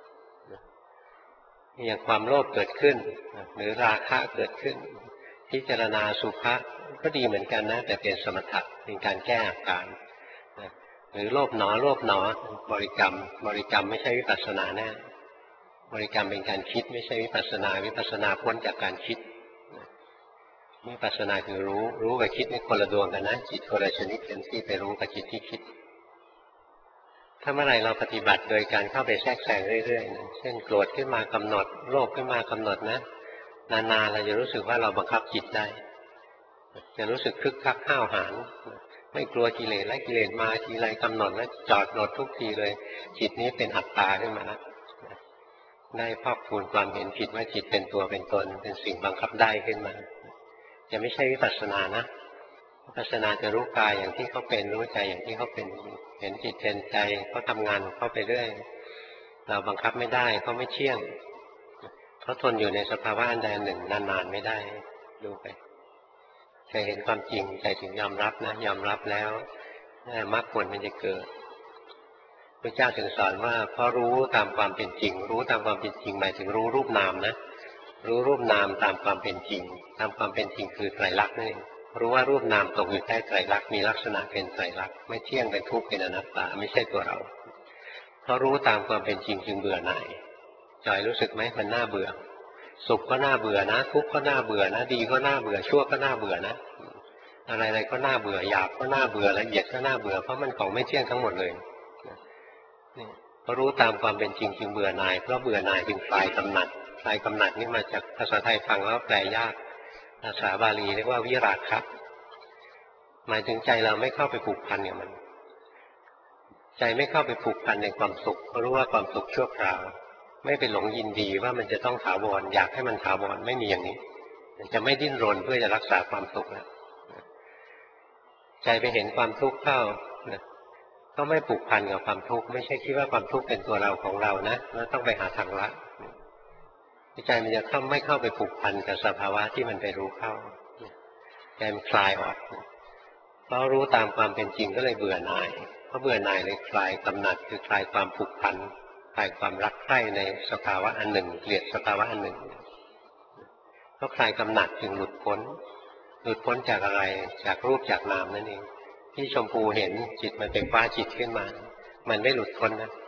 อย่างความโลภเกิดขึ้นหรือราคะเกิดขึ้นพิจารณาสุภะก็ดีเหมือนกันนะแต่เป็นสมถะเป็นการแก้อาการหรือโลภหนอโลภหนอบริกรรมบริกรรมไม่ใช่วิปัสสนาแน่บริกรรมเป็นการคิดไม่ใช่วิปัสสนาวิปัสสนาพ้นจากการคิดวิปัสสนาคือรู้รู้กับคิดนี่คนละดวงกันนะจิตคนละชนิดกันที่ไปรู้กับจิตที่คิดถ้าเมื่อไหร่เราปฏิบัติโดยการเข้าไปแทรกแซงเรื่อยๆนะเช่นโกรธขึ้นมากำหนดโลภขึ้นมากำหนดนะนานๆเราจะรู้สึกว่าเราบังคับจิตได้จะรู้สึกคึกคักห้าวหาญไม่กลัวกิเลสและกิเลสมาทีไรกำหนดแล้วจอดหนดทุกทีเลยจิตนี้เป็นอัตตาขึ้นมาแล้วได้พอกพูนความเห็นผิดว่าจิตเป็นตัวเป็นตนเป็นสิ่งบังคับได้ขึ้นมาจะไม่ใช่วิปัสสนานะวิปัสสนาจะรู้กายอย่างที่เขาเป็นรู้ใจอย่างที่เขาเป็นเห็นจิตเห็นใจเขาทำงานเขาไปเรื่อยเราบังคับไม่ได้เขาไม่เที่ยงเขาทนอยู่ในสภาวะอันใดหนึ่งนานๆไม่ได้ดูไปใจเห็นความจริงใจถึงยอมรับนะยอมรับแล้วมรรคผลมันจะเกิดพระเจ้าถึงสอนว่าเพราะรู้ตามความเป็นจริงรู้ตามความเป็นจริงหมายถึงรู้รูปนามนะรู้รูปนามตามความเป็นจริงตามความเป็นจริงคือไตรลักษณ์นั่นเองรู้ว่ารูปนามตกอยู่ใต้ไตรลักษณ์มีลักษณะเป็นไตรลักษณ์ไม่เที่ยงเป็นทุกข์เป็นอนัตตาไม่ใช่ตัวเราเพราะรู้ตามความเป็นจริงจึงเบื่อหน่ายจอยรู้สึกไหมมันน่าเบื่อสุขก็น่าเบื่อนะทุกข์ก็น่าเบื่อนะดีก็น่าเบื่อชั่วก็น่าเบื่อนะอะไรๆก็น่าเบื่อหยาบก็น่าเบื่อละเอียดก็น่าเบื่อเพราะมันของไม่เที่ยงทั้งหมดเลยนี่พอรู้ตามความเป็นจริงจึงเบื่อหน่ายเพราะเบื่อหน่ายจึงคลายกำหนัดคลายกำหนัดนี่มาจากภาษาไทยฟังแล้วแปลยากภาษาบาลีเรียกว่าวิราคะหมายถึงใจเราไม่เข้าไปผูกพันกับมันใจไม่เข้าไปผูกพันในความสุขเพราะรู้ว่าความสุขชั่วคราวไม่ไปหลงยินดีว่ามันจะต้องถาวรอยากให้มันถาวรไม่มีอย่างนี้จะไม่ดิ้นรนเพื่อจะรักษาความสุขนะใจไปเห็นความทุกข์เข้าก็ไม่ผูกพันกับความทุกข์ไม่ใช่คิดว่าความทุกข์เป็นตัวเราของเรานะแล้วต้องไปหาทางละใจมันจะเข้าไม่เข้าไปผูกพันกับสภาวะที่มันไปรู้เข้าใจมันคลายออกเพราะรู้ตามความเป็นจริงก็เลยเบื่อหน่ายเพราะเบื่อหน่ายเลยคลายกำหนัดคือคลายความผูกพันคลายความรักใคร่ในสภาวะอันหนึ่งเกลียดสภาวะอันหนึ่งเพราะคลายกำหนัดจึงหลุดพ้นหลุดพ้นจากอะไรจากรูปจากนามนั่นเองที่ชมพูเห็นจิตมันเป็นฟ้าจิตขึ้นมามันไม่หลุดพ้นนะ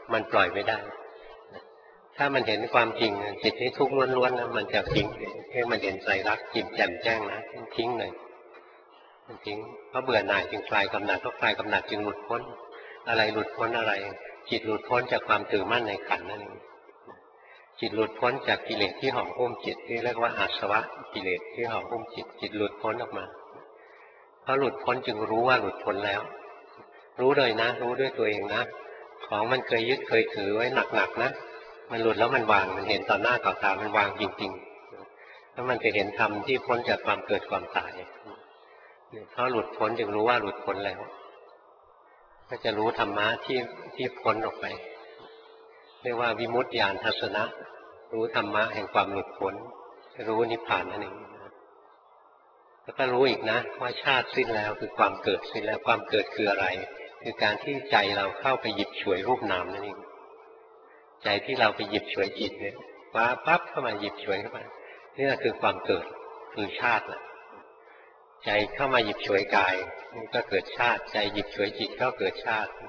มันปล่อยไม่ได้ถ้ามันเห็นความจริงจิตนี้ทุกข์ล้วนๆนะมันจะทิ้งให้มันเห็นไตรลักษณ์จิตแจ่มแจ้งนะทิ้งเลยมันทิ้งเพราะเบื่อหน่ายจึงคลายกำหนัดเพราะคลายกำหนัดจึงหลุดพ้นอะไรหลุดพ้นอะไรจิตหลุดพ้นจากความถือมั่นในขันธ์นั่นเองจิตหลุดพ้นจากกิเลสที่ห่อหุ้มจิตที่เรียกว่าอาสวะกิเลสที่ห่อหุ้มจิตจิตหลุดพ้นออกมาเพราะหลุดพ้นจึงรู้ว่าหลุดพ้นแล้วรู้เลยนะรู้ด้วยตัวเองนะของมันเคยยึดเคยถือไว้หนักๆนะมันหลุดแล้วมันวางมันเห็นต่อหน้าต่อตามันวางจริงๆแล้วมันจะเห็นธรรมที่พ้นจากความเกิดความตายเพราะหลุดพ้นจึงรู้ว่าหลุดพ้นแล้วก็จะรู้ธรรมะที่ที่พ้นออกไปเรียกว่าวิมุตติญาณทัศนะรู้ธรรมะแห่งความหลุดพ้นรู้นิพพานนั่นเองแล้วก็รู้อีกนะว่าชาติสิ้นแล้วคือความเกิดสิ้นแล้วความเกิดคืออะไรคือการที่ใจเราเข้าไปหยิบฉวยรูปนามนั่นเองใจที่เราไปหยิบฉวยจิตเนี่ยว้าปั๊บเข้ามาหยิบฉวยเข้ามานี่แหละคือความเกิดคือชาติแหละใจเข้ามาหยิบฉวยกายนี่ก็เกิดชาติใจหยิบฉวยจิตก็เกิดชาติ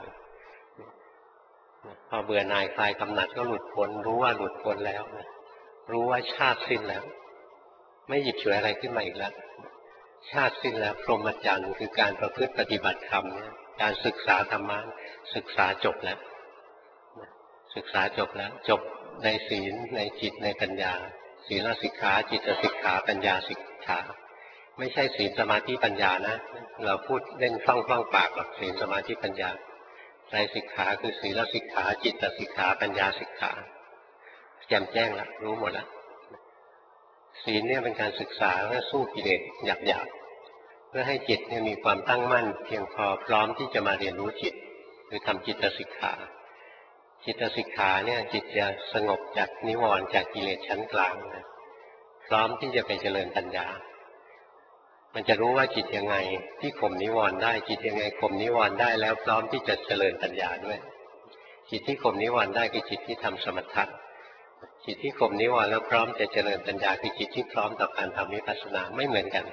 พอเบื่อหน่ายคลายกำหนัดก็หลุดพ้นรู้ว่าหลุดพ้นแล้วรู้ว่าชาติสิ้นแล้วไม่หยิบฉวยอะไรขึ้นมาอีกแล้วชาติสิ้นแล้วพรหมจรรย์คือการประพฤติปฏิบัติธรรมการศึกษาธรรมะศึกษาจบแล้วศึกษาจบแล้วจบในศีลในจิตในปัญญาศีลสิกขาจิตสิกขาปัญญาสิกขาไม่ใช่ศีลสมาธิปัญญานะเราพูดเล่นคล่องๆปากหรอกศีลสมาธิปัญญาไตรสิกขาคือศีลสิกขาจิตสิกขาปัญญาสิกขาแจ่มแจ้งแล้วรู้หมดแล้วศีลเนี่ยเป็นการศึกษาเพื่อสู้กิเลสหยาบๆเพื่อให้จิตเนี่ยมีความตั้งมั่นเพียงพอพร้อมที่จะมาเรียนรู้จิตคือทำจิตสิกขาจิตสิกขาเนี่ยจิตจะสงบจากนิวรณ์จากกิเลสชั้นกลางนะพร้อมที่จะไปเจริญปัญญามันจะรู้ว่าจิตยังไงที่ข่มนิวรณ์ได้จิตยังไงข่มนิวรณ์ได้แล้วพร้อมที่จะเจริญปัญญาด้วยจิตที่ข่มนิวรณ์ได้คือจิตที่ทำสมถะจิตที่ข่มนิวรณ์แล้วพร้อมจะเจริญปัญญาคือจิตที่พร้อมต่อการทำวิปัสสนาไม่เหมือนกัน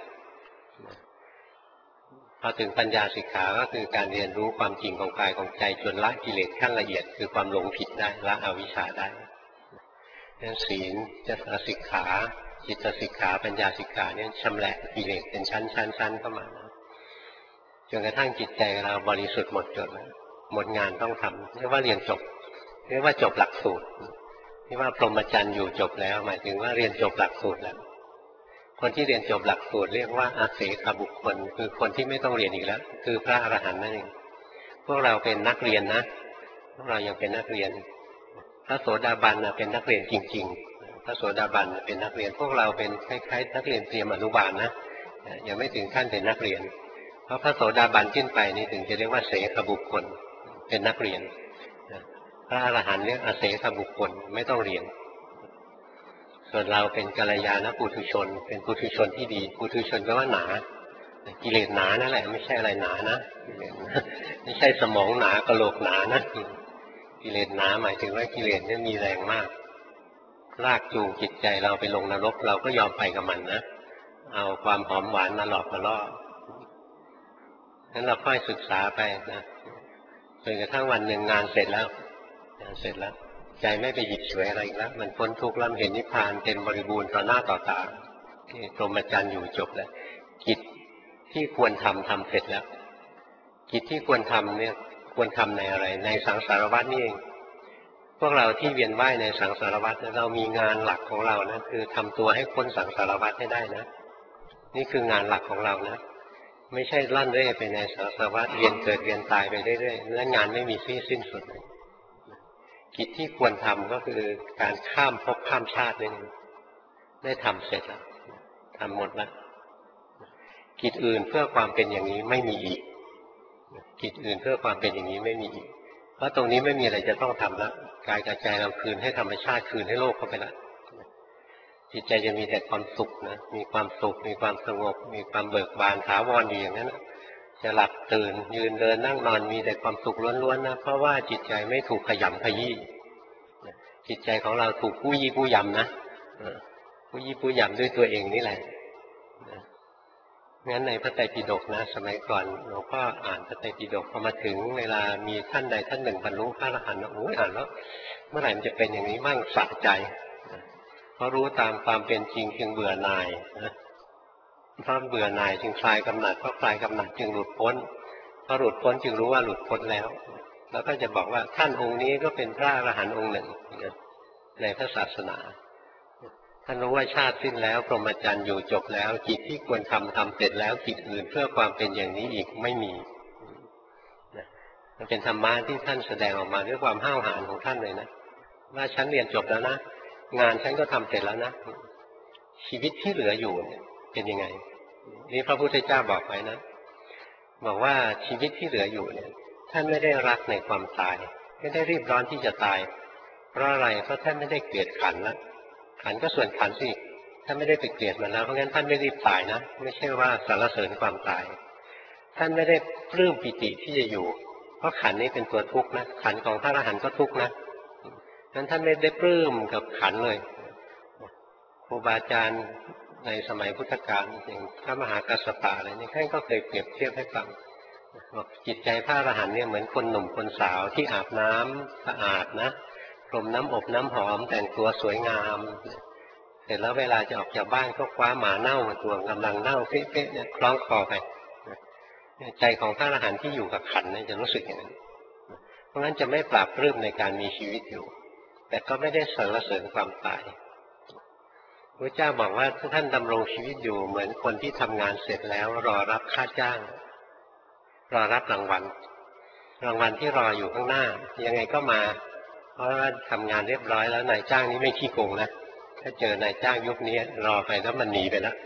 พอถึงปัญญาสิกขาก็คือการเรียนรู้ความจริงของกายของใจจนละกิเลสขั้นละเอียดคือความหลงผิดได้ละอวิชชาได้นั่นศีลจะสิกขาจิตสิกขาปัญญาสิกขาเนี่ยชำแหละกิเลสเป็นชั้นชั้นชั้นเข้ามาจนกระทั่งจิตใจเราบริสุทธิ์หมดจดหมดงานต้องทำเรียกว่าเรียนจบเรียกว่าจบหลักสูตรที่ว่าพรหมจรรย์อยู่จบแล้วหมายถึงว่าเรียนจบหลักสูตรแล้วคนที่เรียนจบหลักสูตรเรียกว่าอาเสขบุคคลคือคนที่ไม่ต้องเรียนอีกแล้วคือพระอรหันต์นั่นเองพวกเราเป็นนักเรียนนะพวกเรายังเป็นนักเรียนพระโสดาบันเป็นนักเรียนจริงๆพระโสดาบันเป็นนักเรียนพวกเราเป็นคล้ายๆนักเรียนเตรียมอนุบาลนะยังไม่ถึงขั้นเป็นนักเรียนเพราะพระโสดาบันขึ้นไปนี่ถึงจะเรียกว่าเสขบุคคลเป็นนักเรียนพระอรหันต์เรียกอาเสขบุคคลไม่ต้องเรียนส่วนเราเป็นกัลยาณปุถุชนเป็นปุถุชนที่ดีปุถุชนแปลว่าหนากิเลสหนานั่นแหละไม่ใช่อะไรหนานะไม่ใช่สมองหนากะโหลกหนานะกิเลสหนาหมายถึงว่ากิเลสนี่มีแรงมากลากจูงจิตใจเราไปลงนรกเราก็ยอมไปกับมันนะเอาความหอมหวานมาหลอกมาล่อนั้นเราค่อยศึกษาไปนะจนกระทั่งวันหนึ่งงานเสร็จแล้วงานเสร็จแล้วใจไม่ไปหยิบฉวยอะไรอีกแล้วมันพ้นทุกข์แล้วเห็นนิพพานเต็มบริบูรณ์ต่อหน้าต่อตาที่พรหมจรรย์อยู่จบแล้วกิจที่ควรทำทำเสร็จแล้วกิจที่ควรทำเนี่ยควรทำในอะไรในสังสารวัฏนี่เองพวกเราที่เวียนว่ายในสังสารวัฏเรามีงานหลักของเรานะคือทำตัวให้พ้นสังสารวัฏให้ได้นะนี่คืองานหลักของเรานะไม่ใช่ลั่นเร่ไปในสังสารวัฏเวียนเกิดเวียนตายไปเรื่อยๆและงานไม่มีที่สิ้นสุดกิจที่ควรทำก็คือการข้ามภพข้ามชาตินี่ได้ทำเสร็จแล้วทำหมดแล้วกิจอื่นเพื่อความเป็นอย่างนี้ไม่มีอีกกิจอื่นเพื่อความเป็นอย่างนี้ไม่มีอีกเพราะตรงนี้ไม่มีอะไรจะต้องทำแล้วกายกับใจเราคืนให้ธรรมชาติคืนให้โลกเข้าไปแล้วจิตใจจะมีแต่ความสุขนะมีความสุขมีความสงบมีความเบิกบานถาวรอยู่อย่างนั้นนะจะหลับตื่นยืนเดินนั่งนอนมีแต่ความสุขล้วนๆนะเพราะว่าจิตใจไม่ถูกขยำขยี้จิตใจของเราถูกผู้ยี่ผู้ยำนะผู้ยี่ผู้ยำด้วยตัวเองนี่แหละงั้นในพระไตรปิฎกนะสมัยก่อนหลวงพ่ออ่านพระไตรปิฎกพอมาถึงเวลามีท่านใดท่านหนึ่งบรรลุพระอรหันต์โอ้ยอ่านแล้วเมื่อไหร่มันจะเป็นอย่างนี้มั่งสะใจเพราะรู้ตามความเป็นจริงจึงเบื่อหน่ายนะเพราะเบื่อหน่ายจึงคลายกำหนัดเพราะคลายกำหนัดจึงหลุดพ้นพอหลุดพ้นจึงรู้ว่าหลุดพ้นแล้วแล้วก็จะบอกว่าท่านองค์นี้ก็เป็นพระอรหันต์องค์หนึ่งในพระศาสนาท่านรู้ว่าชาติสิ้นแล้วพรหมจรรย์อยู่จบแล้วกิจที่ควรทำทำเสร็จแล้วกิจอื่นเพื่อความเป็นอย่างนี้อีกไม่มีมันเป็นธรรมะที่ท่านแสดงออกมาด้วยความห้าวหาญของท่านเลยนะว่าฉันเรียนจบแล้วนะงานฉันก็ทำเสร็จแล้วนะชีวิตที่เหลืออยู่เนี่ยเป็นยังไงนี่พระพุทธเจ้าบอกไว้นะบอกว่าชีวิตที่เหลืออยู่เนี่ยท่านไม่ได้รักในความตายไม่ได้รีบร้อนที่จะตายเพราะอะไรเพราะท่านไม่ได้เกลียดขันแล้วขันก็ส่วนขันสิท่านไม่ได้ไปเกลียดมันแล้วเพราะงั้นท่านไม่รีบตายนะไม่ใช่ว่าสรรเสริญความตายท่านไม่ได้ปลื้มปิติที่จะอยู่เพราะขันนี้เป็นตัวทุกข์นะขันของพระอรหันต์ก็ทุกข์นะนั้นท่านไม่ได้ปลื้มกับขันเลยครูบาอาจารย์ในสมัยพุทธกาลอย่างพระมหากัสสปะอะไรนี่ท่านก็เคยเปรียบเทียบให้ฟังบอกจิตใจพระอรหันต์เนี่ยเหมือนคนหนุ่มคนสาวที่อาบน้ำสะอาดนะพรมน้ำอบน้ำหอมแต่งตัวสวยงามเสร็จแล้วเวลาจะออกจากบ้านก็คว้าหมาเน่ามาตัวกำลังเน่าเป๊ะๆเนี่ยคล้องคอไปใจของพระอรหันต์ที่อยู่กับขันเนี่ยจะรู้สึกอย่างนั้นเพราะงั้นจะไม่ปราบปลื้มในการมีชีวิตอยู่แต่ก็ไม่ได้สรรเสริญความตายพระเจ้าบอกว่าท่านดำรงชีวิตอยู่เหมือนคนที่ทำงานเสร็จแล้วรอรับค่าจ้างรอรับรางวัลรางวัลที่รออยู่ข้างหน้ายังไงก็มาเพราะว่าทำงานเรียบร้อยแล้วนายจ้างนี้ไม่ขี้โกงนะถ้าเจอนายจ้างยุคนี้รอไปแล้วมันหนีไปแล้ว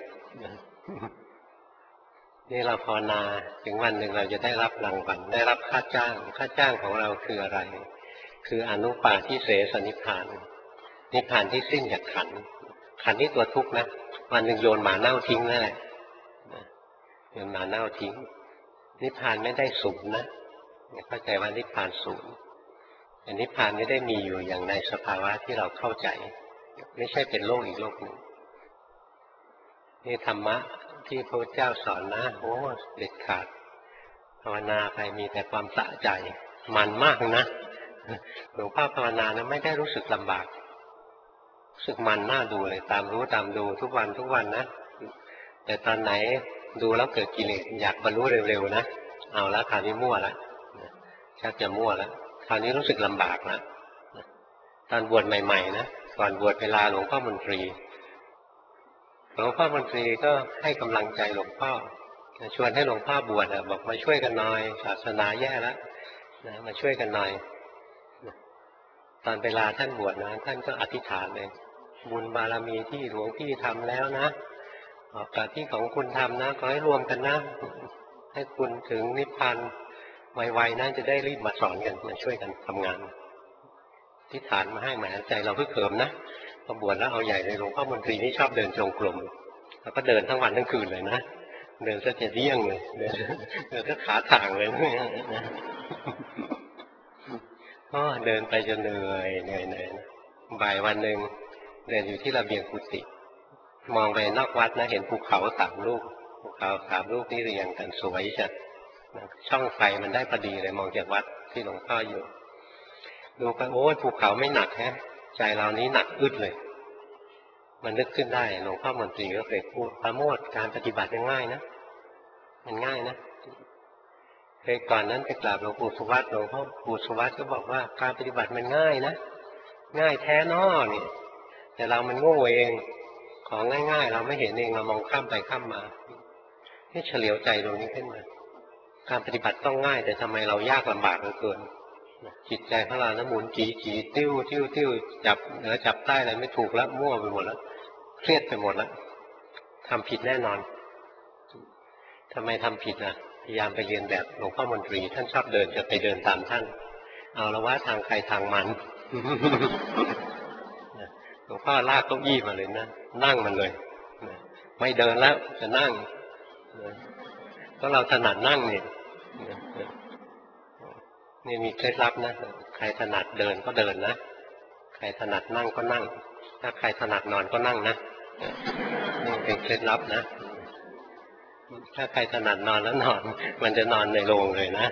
นี่เราภาวนาถึงวันหนึ่งเราจะได้รับรางวัลได้รับค่าจ้างค่าจ้างของเราคืออะไรคืออนุปาทิเสสนิพพานนิพพานที่สิ้นจากขันธ์ขันธ์นี่ตัวทุกข์นะวันหนึ่งโยนหมาเน่าทิ้งนั่นแหละโยนหมาเน่าทิ้งนิพพานไม่ได้สูญนะเข้าใจว่านิพพานสูญแต่นิพพานไม่ได้มีอยู่อย่างในสภาวะที่เราเข้าใจไม่ใช่เป็นโลกอีกโลกหนึ่งนี่ธรรมะที่พระเจ้าสอนนะโอ้เด็ดขาดภาวนาไปมีแต่ความสะใจมันมากนะหลวงพ่อภาวนานะไม่ได้รู้สึกลำบากรู้สึกมันน่าดูเลยตามรู้ตามดูทุกวันทุกวันนะแต่ตอนไหนดูแล้วเกิดกิเลสอยากบรรลุเร็วๆนะเอาละคราวนี้มั่วละชักจะมั่วแล้วคราวนี้รู้สึกลำบากนะตอนบวชใหม่ๆนะก่อนบวชเวลาหลวงพ่อมนตรีหลวงพ่อมนตรีก็ให้กำลังใจหลวงพ่อชวนให้หลวงพ่อบวชบอกมาช่วยกันหน่อยศาสนาแย่แล้วนะมาช่วยกันหน่อยตอนเวลาท่านบวชนะท่านก็อธิษฐานเลยบุญบารมีที่หลวงพี่ทำแล้วนะกับที่ของคุณทำนะขอให้รวมกันนะให้คุณถึงนิพพานไวๆนะจะได้รีบมาสอนกันมาช่วยกันทำงานอธิษฐานมาให้แหมใจเราเพิ่งเขิมนะพอบวชแล้วเอาใหญ่เลยหลวงพ่อมนตรีนี่ชอบเดินจงกรมแล้วก็เดินทั้งวันทั้งคืนเลยนะเดินซะจะเดี้ยงเลยเดินก็ขาถ่างเลยก็เดินไปจนเหนื่อยเหนื่อยเหนื่อยบ่ายวันหนึ่งเดินอยู่ที่ระเบียงกุฏิมองไปนอกวัดนะเห็นภูเขาสามลูกภูเขาสามลูกนี่เรียงกันสวยจัดช่องไฟมันได้พอดีเลยมองจากวัดที่หลวงพ่ออยู่ดูไปโอ้ยภูเขาไม่หนักฮะใจเรานี้หนักอึดเลยมันนึกขึ้นได้หลวงพ่อมนตรีก็เคยพูดประโมทการปฏิบัติง่ายนะมันง่ายนะเคยก่อนนั้นไปกราบหลวงปู่สุวัตหลวงพ่อปู่สุวัตก็บอกว่าการปฏิบัติมันง่ายนะง่ายแท้นอนี่แต่เรามันโง่เองของง่ายๆเราไม่เห็นเองเรามองข้ามไปข้ามมาให้เฉลียวใจตรงนี้ขึ้นมาการปฏิบัติต้องง่ายแต่ทำไมเรายากลำบากเหลือเกินจิตใจของเรานะหมุนจีจีติ้วติ้วติ้วจับเหนือจับใต้อะไรไม่ถูกแล้วมั่วไปหมดแล้วเครียดไปหมดแล้วทำผิดแน่นอนทำไมทำผิดอ่ะพยายามไปเรียนแบบหลวงพ่อมนตรีท่านชอบเดินจะไปเดินตามท่านเอาละว่าทางใครทางมันหลวงพ่อลากเก้าอี้มาเลยนะนั่งมันเลยไม่เดินแล้วจะนั่งเพราะเราถนัดนั่งเนี่ยนี่มีเคล็ดลับนะใครถนัดเดินก็เดินนะใครถนัดนั่งก็นั่งถ้าใครถนัดนอนก็นั่งนะนี่เป็นเคล็ดลับนะถ้าใครถนัดนอนแล้วนอนมันจะนอนในโรงเลยนะ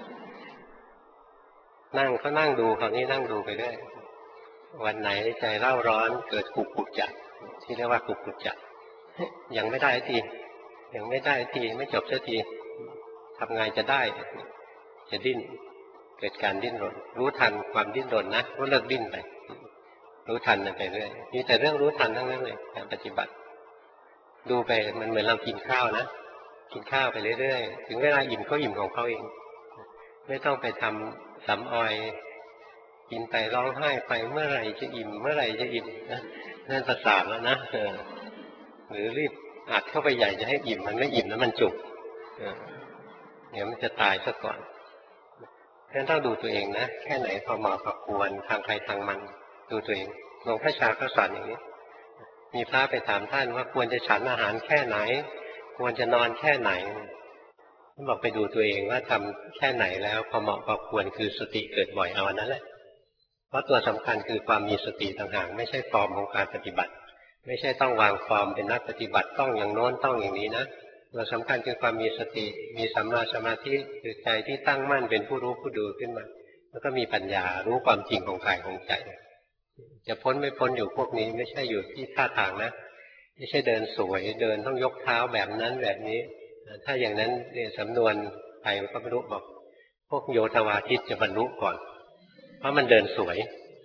นั่งก็นั่งดูคราวนี้นั่งดูไปเรื่อยวันไหนใจเร่าร้อนเกิดกุกกุจจะที่เรียกว่ากุกกุจจะยังไม่ได้ทียังไม่ได้ทีไม่จบสักทีทำไงจะได้จะดิ้นเกิดการดิ้นรนรู้ทันความดิ้นรนนะก็เลิกดิ้นไปรู้ทันมันไปเรื่อยมีแต่เรื่องรู้ทันทั้งนั้นเลยการปฏิบัติดูไปมันเหมือนเรากินข้าวนะกินข้าวไปเรื่อยๆถึงเวลาอิ่มก็อิ่มของเขาเองไม่ต้องไปทำสำออยกินไปร้องไห้ไปเมื่อไหร่จะอิ่มเมื่อไหร่จะอิ่มนะนั่นประสาทแล้วนะหรือรีบอัดเข้าไปใหญ่จะให้อิ่มมันไม่อิ่มแล้วมันจุกเดี๋ยวมันจะตายซะก่อนฉะนั้นต้องดูตัวเองนะแค่ไหนพอเหมาะพอควรทางใครทางมันดูตัวเองหลวงพ่อชาก็สอนอย่างนี้มีพระไปถามท่านว่าควรจะฉันอาหารแค่ไหนควรจะนอนแค่ไหนท่านบอกไปดูตัวเองว่าทำแค่ไหนแล้วพอเหมาะพอควรคือสติเกิดบ่อยเอาอันนั้นแหละเพราะตัวสำคัญคือความมีสติต่างหากไม่ใช่ฟอร์มของการปฏิบัติไม่ใช่ต้องวางฟอร์มเป็นนักปฏิบัติต้องอย่างโน้นต้องอย่างนี้นะตัวสำคัญคือความมีสติมีสัมมาสมาธิคือใจที่ตั้งมั่นเป็นผู้รู้ผู้ดูขึ้นมาแล้วก็มีปัญญารู้ความจริงของกายของใจจะพ้นไม่พ้นอยู่พวกนี้ไม่ใช่อยู่ที่ท่าทางนะไม่ใช่เดินสวยเดินต้องยกเท้าแบบนั้นแบบนี้ถ้าอย่างนั้นเนี่ยสำนวนไทยมันก็บรรลุบอกพวกโยธวาทิตจะบรรลุก่อนเพราะมันเดินสวย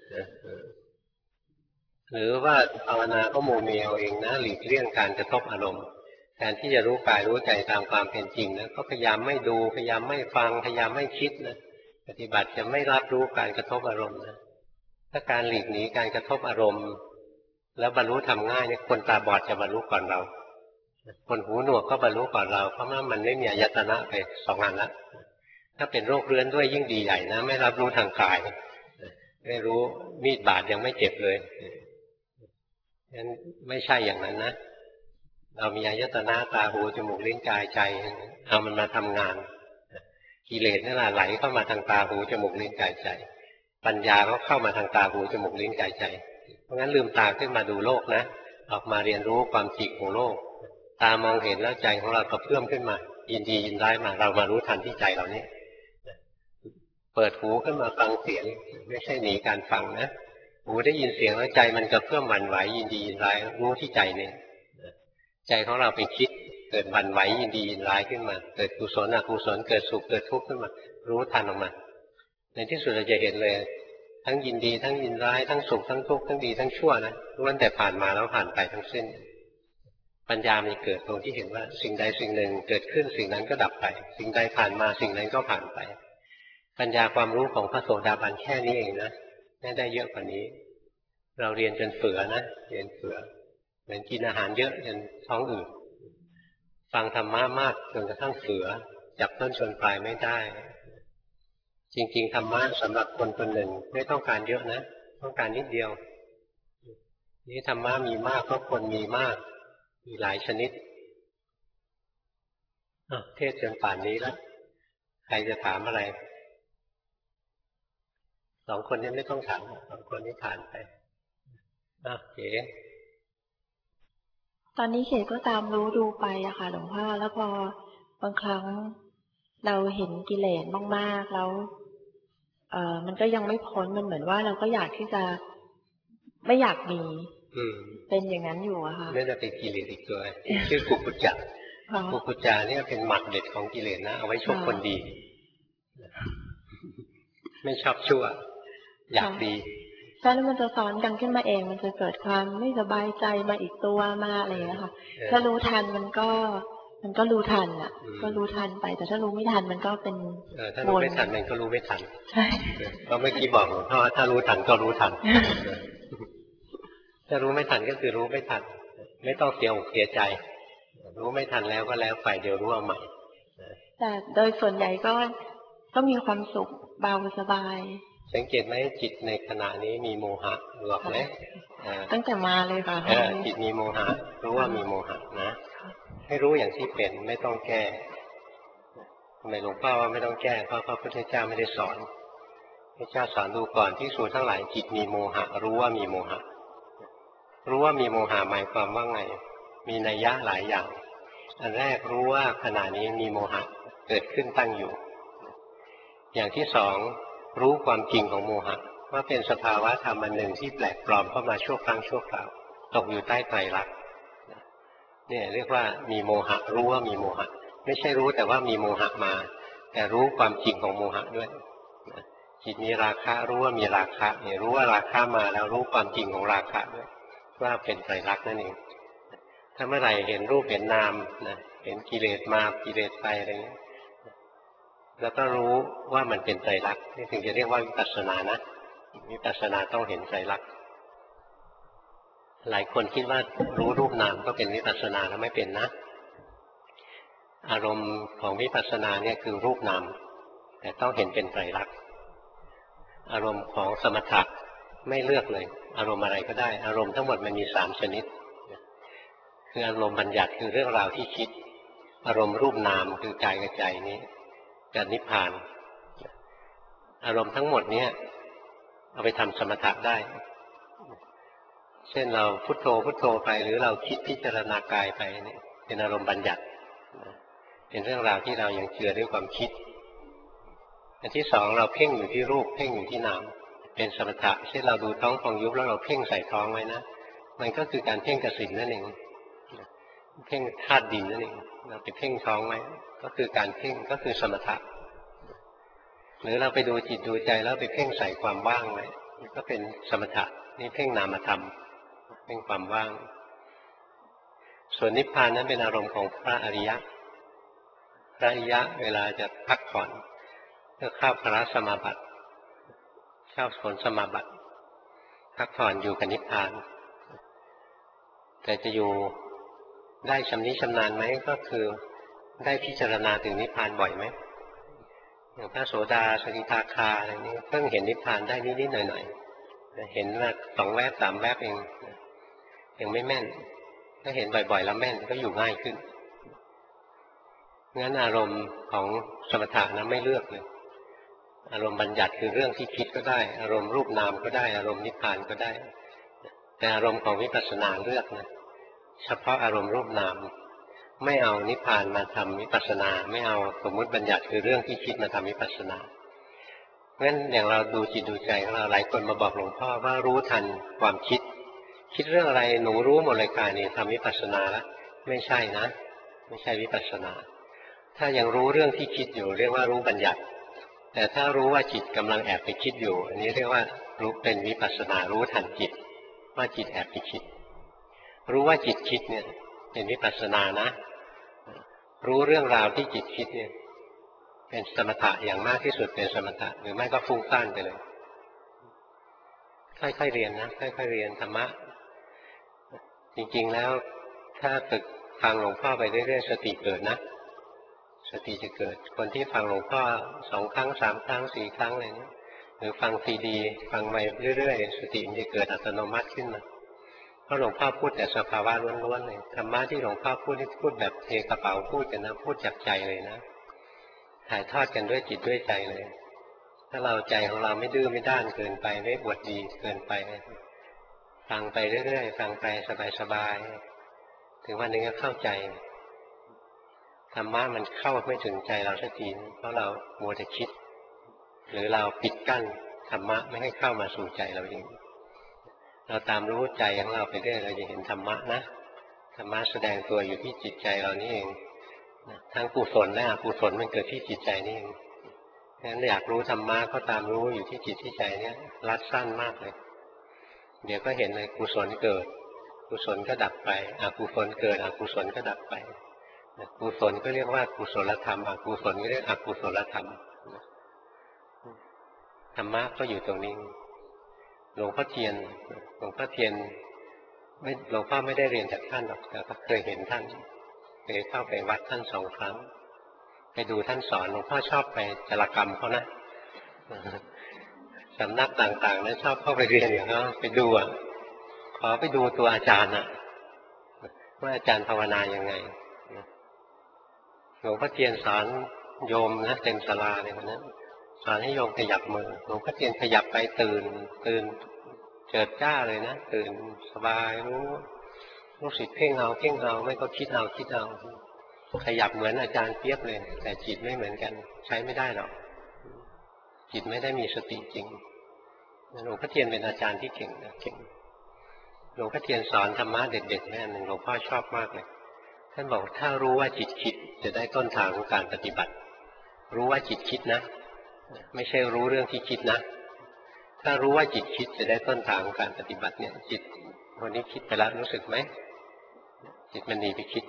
หรือว่าภาวนาก็โมเมเอาเองนะหลีกเลี่ยงการกระทบอารมณ์แทนที่จะรู้กายรู้ใจตามความเป็นจริงนะก็พยายามไม่ดูพยายามไม่ฟังพยายามไม่คิดนะปฏิบัติจะไม่รับรู้การกระทบอารมณ์นะถ้าการหลีกหนีการกระทบอารมณ์แล้วบรรลุทำง่ายเนี่ยคนตาบอดจะบรรลุก่อนเราคนหูหนวกก็บรรลุก่อนเราเพราะว่ามันไม่มีอายตนะไปสองอันละถ้าเป็นโรคเรื้อนด้วยยิ่งดีใหญ่นะไม่รับรู้ทางกายไม่รู้มีดบาดยังไม่เจ็บเลยงั้นไม่ใช่อย่างนั้นนะเรามีอายตนะตาหูจมูกลิ้นกายใจเอามันมาทำงานกิเลสนั่นแหละไหลเข้ามาทางตาหูจมูกลิ้นกายใจปัญญาก็เข้ามาทางตาหูจมูกลิ้นกายใจเพราะงั้นลืมตาขึ้นมาดูโลกนะออกมาเรียนรู้ความจริงของโลกตามองเห็นแล้วใจของเราก็เพิ่มขึ้นมายินดียินร้ายมาเรามารู้ทันที่ใจเรานี้เปิดหูขึ้นมาฟังเสียงไม่ใช่หนีการฟังนะหูได้ยินเสียงแล้วใจมันก็เพิ่มหวั่นไหวยินดียินร้ายรู้ที่ใจเนี่ยใจของเราไปคิดเกิดหวั่นไหวยินดียินร้ายขึ้นมาเกิดกุศลอกุศลเกิดสุขเกิดทุกข์ขึ้นมารู้ทันออกมาในที่สุดเราจะเห็นเลยทั้งยินดีทั้งยินร้ายทั้งสุขทั้งทุกข์ทั้งดีทั้งชั่วนะล้วนแต่ผ่านมาแล้วผ่านไปทั้งสิ้นปัญญามีเกิดตรงที่เห็นว่าสิ่งใดสิ่งหนึ่งเกิดขึ้นสิ่งนั้นก็ดับไปสิ่งใดผ่านมาสิ่งนั้นก็ผ่านไปปัญญาความรู้ของพระโสดาบันแค่นี้เองนะไม่ได้เยอะกว่านี้เราเรียนจนเฟือนะเรียนเฟือเหมือนกินอาหารเยอะจนท้องอืดฟังธรรมะมากจนกระทั่งเฟือจับต้นชนปลายไม่ได้จริงๆธรรมะสำหรับคนคนหนึ่งไม่ต้องการเยอะนะต้องการนิดเดียวนี่ธรรมะมีมากเพราะคนมีมากมีหลายชนิดเทศจนป่านนี้แล้วใครจะถามอะไรสองคนนี้ไม่ต้องถามสองคนนี้ผ่านไปอ่ะเก๋ตอนนี้เขตก็ตามรู้ดูไปอะค่ะหลวงพ่อแล้วพอบางครั้งเราเห็นกิเลสมากๆแล้วเอ่อมันก็ยังไม่พ้นมันเหมือนว่าเราก็อยากที่จะไม่อยากมีเป็นอย่างนั้นอยู่อะค่ะนี่จะเป็นกิเลสอีกตัวชื่อกุกุจจะกุกุจจะเนี่ยเป็นหมัดเด็ดของกิเลสนะเอาไว้ชกคนดีไม่ชอบชั่วอยากดีใช่แล้วมันจะซ้อนกันขึ้นมาเองมันจะเกิดความไม่สบายใจมาอีกตัวมาอะไรอย่างเงี้ยค่ะถ้ารู้ทันมันก็มันก็รู้ทันอ่ะก็รู้ทันไปแต่ถ้ารู้ไม่ทันมันก็เป็นถ้ารู้ไม่ทันมันก็รู้ไม่ทันใช่ก็เมื่อกี้บอกหลวงพ่อถ้ารู้ทันก็รู้ทันถ้ารู้ไม่ทันก็คือรู้ไม่ทันไม่ต้องเสียอกเสียใจรู้ไม่ทันแล้วก็แล้วไปเดี๋ยวรู้เอาใหม่แต่โดยส่วนใหญ่ก็ก็มีความสุขเบาสบายสังเกตไหมจิตในขณะนี้มีโมหะหลอกไหมตั้งแต่มาเลยค่ะจิตมีโมหะรู้ว่ามีโมหะนะให้รู้อย่างที่เป็นไม่ต้องแก้ทำไมหลวงพ่อว่าไม่ต้องแก้เพราะพระพุทธเจ้าไม่ได้สอนพระเจ้าสอนดูก่อนที่สูทั้งหลายจิตมีโมหะรู้ว่ามีโมหะรู้ว่ามีโมหะหมายความว่าไงมีนัยยะหลายอย่างอันแรกรู้ว่าขณะนี้มีโมหะเกิดขึ้นตั้งอยู่อย่างที่สองรู้ความจริงของโมหะว่าเป็นสภาวะธรรมอันหนึ่งที่แปลกปลอมเข้ามาชั่วครั้งชั่วคราวตกอยู่ใต้ไตรลักษณ์เนี่ยเรียกว่ามีโมหะรู้ว่ามีโมหะไม่ใช่รู้แต่ว่ามีโมหะมาแต่รู้ความจริงของโมหะด้วยจิตมีราคะรู้ว่ามีราคะเนี่ยรู้ว่าราคะมาแล้วรู้ความจริงของราคะด้วยว่าเป็นไตรลักษณ์นั่นเองถ้าเมื่อไหร่เห็นรูปเห็นนามนะเห็นกิเลสมากิเลสไปอะไรเงี้ยแล้วก็รู้ว่ามันเป็นไตรลักษณ์นี่ถึงจะเรียกว่าวิปัสสนานะวิปัสสนาต้องเห็นไตรลักษณ์หลายคนคิดว่ารู้รูปนามก็เป็นวิปัสสนาแล้วไม่เป็นนะอารมณ์ของวิปัสสนาเนี่ยคือรูปนามแต่ต้องเห็นเป็นไตรลักษณ์อารมณ์ของสมถะไม่เลือกเลยอารมณ์อะไรก็ได้อารมณ์ทั้งหมดมันมีสามชนิดคืออารมณ์บัญญัติคือเรื่องราวที่คิดอารมณ์รูปนามคือกายกับใจนี้กับนิพพานอารมณ์ทั้งหมดนี้เอาไปทำสมถะได้เช่นเราพุทโธพุทโธไปหรือเราคิดพิจารณากายไปนี่เป็นอารมณ์บัญญัติเป็นเรื่องราวที่เรายังเจือด้วยความคิดอันที่สองเราเพ่งอยู่ที่รูปเพ่งอยู่ที่นามเป็นสมถะเช่นเราดูท้องพองยุบแล้วเราเพ่งใส่ท้องไว้นะมันก็คือการเพ่งกสิณนั่นเองเพ่งธาตุดินนั่นเองเราไปเพ่งท้องไว้ก็คือการเพ่งก็คือสมถะหรือเราไปดูจิตดูใจแล้วไปเพ่งใส่ความว่างไว้ก็เป็นสมถะนี่เพ่งนามธรรมเพ่งความว่างส่วนนิพพานนั้นเป็นอารมณ์ของพระอริยะพระอริยะเวลาจะพักผ่อนก็เข้าพระสมาบัติเข้าผลสมาบัติพักผ่อนอยู่กับนิพพานแต่จะอยู่ได้ชำนิชำนาญไหมก็คือได้พิจารณาถึงนิพพานบ่อยไหมอย่างพระโสดาสกิทาคาอะไรนี้เพิ่งเห็นนิพพานได้นิดๆหน่อยๆเห็นว่าสองแวบสามแวบเองยังไม่แม่นถ้าเห็นบ่อยๆแล้วแม่นก็อยู่ง่ายขึ้นงั้นอารมณ์ของสมถะนะไม่เลือกเลยอารมณ์บัญญัติคือเรื่องที่คิดก็ได้อารมณ์รูปนามก็ได้อารมณ์นิพพานก็ได้แต่อารมณ์ของวิปัสสนาเลือกนะเฉพาะอารมณ์รูปนามไม่เอานิพพานมาทำวิปัสสนาไม่เอาสมมุติบัญญัติคือเรื่องที่คิดมาทำวิปัสสนาเพราะฉะนั้นอย่างเราดูจิตดูใจของเราหลายคนมาบอกหลวงพ่อว่ารู้ทันความคิดคิดเรื่องอะไรหนูรู้หมดเลยค่ะนี่ทำวิปัสสนาแล้วไม่ใช่นะไม่ใช่วิปัสสนาถ้ายังรู้เรื่องที่คิดอยู่เรียกว่ารู้บัญญัติแต่ถ้ารู้ว่าจิตกำลังแอบไปคิดอยู่อันนี้เรียกว่ารู้เป็นวิปัสสนารู้ทันจิตว่าจิตแอบไปคิดรู้ว่าจิตคิดเนี่ยเป็นวิปัสสนานะรู้เรื่องราวที่จิตคิดเนี่ยเป็นสมถะอย่างมากที่สุดเป็นสมถะหรือไม่ก็ฟุ้งซ่านไปเลยค่อยๆเรียนนะค่อยๆเรียนธรรมะจริงๆแล้วถ้าฝึกฟังหลวงพ่อไปเรื่อยๆสติเกิดนะสติจะเกิดคนที่ฟังหลวงพ่อสองครั้งสามครั้งสี่ครั้งอะไรนี้หรือฟังซีดีฟังไปเรื่อยๆสติมันจะเกิดอัตโนมัติขึ้นมาเพราะหลวงพ่อพูดแต่สภาวะล้วนๆเลยธรรมะที่หลวงพ่อพูดนี่พูดแบบเทกระเป๋าพูดกันนะพูดจากใจเลยนะถ่ายทอดกันด้วยจิตด้วยใจเลยถ้าเราใจของเราไม่ดื้อไม่ด้านเกินไปไม่อวดดีเกินไปฟังไปเรื่อยๆฟังไปสบายๆถึงวันหนึ่งก็เข้าใจธรรมะมันเข้าไม่ถึงใจเราสักทีเพราะเรามัวแต่คิดหรือเราปิดกั้นธรรมะไม่ให้เข้ามาสู่ใจเราเองเราตามรู้ใจของเราไปเรื่อยเราจะเห็นธรรมะนะธรรมะแสดงตัวอยู่ที่จิตใจเรานี่เองทั้งกุศลและอกุศลมันเกิดที่จิตใจนี่เองงั้นอยากรู้ธรรมะก็ตามรู้อยู่ที่จิตที่ใจเนี่ยรัดสั้นมากเลยเดี๋ยวก็เห็นเลยกุศลเกิดกุศลก็ดับไปอกุศลเกิดอกุศลก็ดับไปกุศลก็เรียกว่ากุศลธรรมอกุศลก็เรียกอกุศลธรรมธรรมะก็อยู่ตรงนี้หลวงพ่อเทียนหลวงพ่อเทียนไม่หลวงพ่อไม่ได้เรียนจากท่านหรอกแต่ก็เคยเห็นท่านเคยเข้าไปวัดท่านสองครั้งไปดูท่านสอนหลวงพ่อชอบไปจารกรรมเขานะสำนักต่างๆนั้นชอบเข้าไปเรียนอย่างเขาไปดูอ่ะขอไปดูตัวอาจารย์อ่ะว่าอาจารย์ภาวนายังไงหลวงพ่อเทียนสอนโยมนะเต็มศาลาเลยวันนั้นสอนให้โยมขยับมือหลวงพ่อเทียนขยับไปตื่นตื่นเจิดจ้าเลยนะตื่นสบายรู้รู้สึกเพ่งเอาเพ่งเอาไม่ก็คิดเอาคิดเอาขยับเหมือนอาจารย์เปียบเลยแต่จิตไม่เหมือนกันใช้ไม่ได้หรอกจิตไม่ได้มีสติจริงหลวงพ่อเทียนเป็นอาจารย์ที่เก่งนะเก่งหลวงพ่อเทียนสอนธรรมะเด็ดๆแม่หนึ่งหลวงพ่อชอบมากเลยท่านบอกถ้ารู้ว่าจิตคิดจะได้ต้นทางของการปฏิบัติรู้ว่าจิตคิดนะไม่ใช่รู้เรื่องที่คิดนะถ้ารู้ว่าจิตคิดจะได้ต้นทางของการปฏิบัติเนี่ยจิตวันนี้คิดไปแล้วรู้สึกไหมจิตมันหนีไปคิด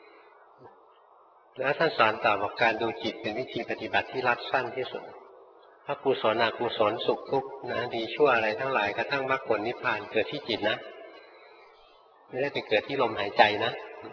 แล้วท่านสอนต่อบอกการดูจิตเป็นวิธีปฏิบัติที่รัดสั้นที่สุดพระกุศลอกุศลสุขทุกข์นะดีชั่วอะไรทั้งหลายกระทั่งมรรคผลนิพพานเกิดที่จิตนะไม่ได้ไปเกิดที่ลมหายใจนะ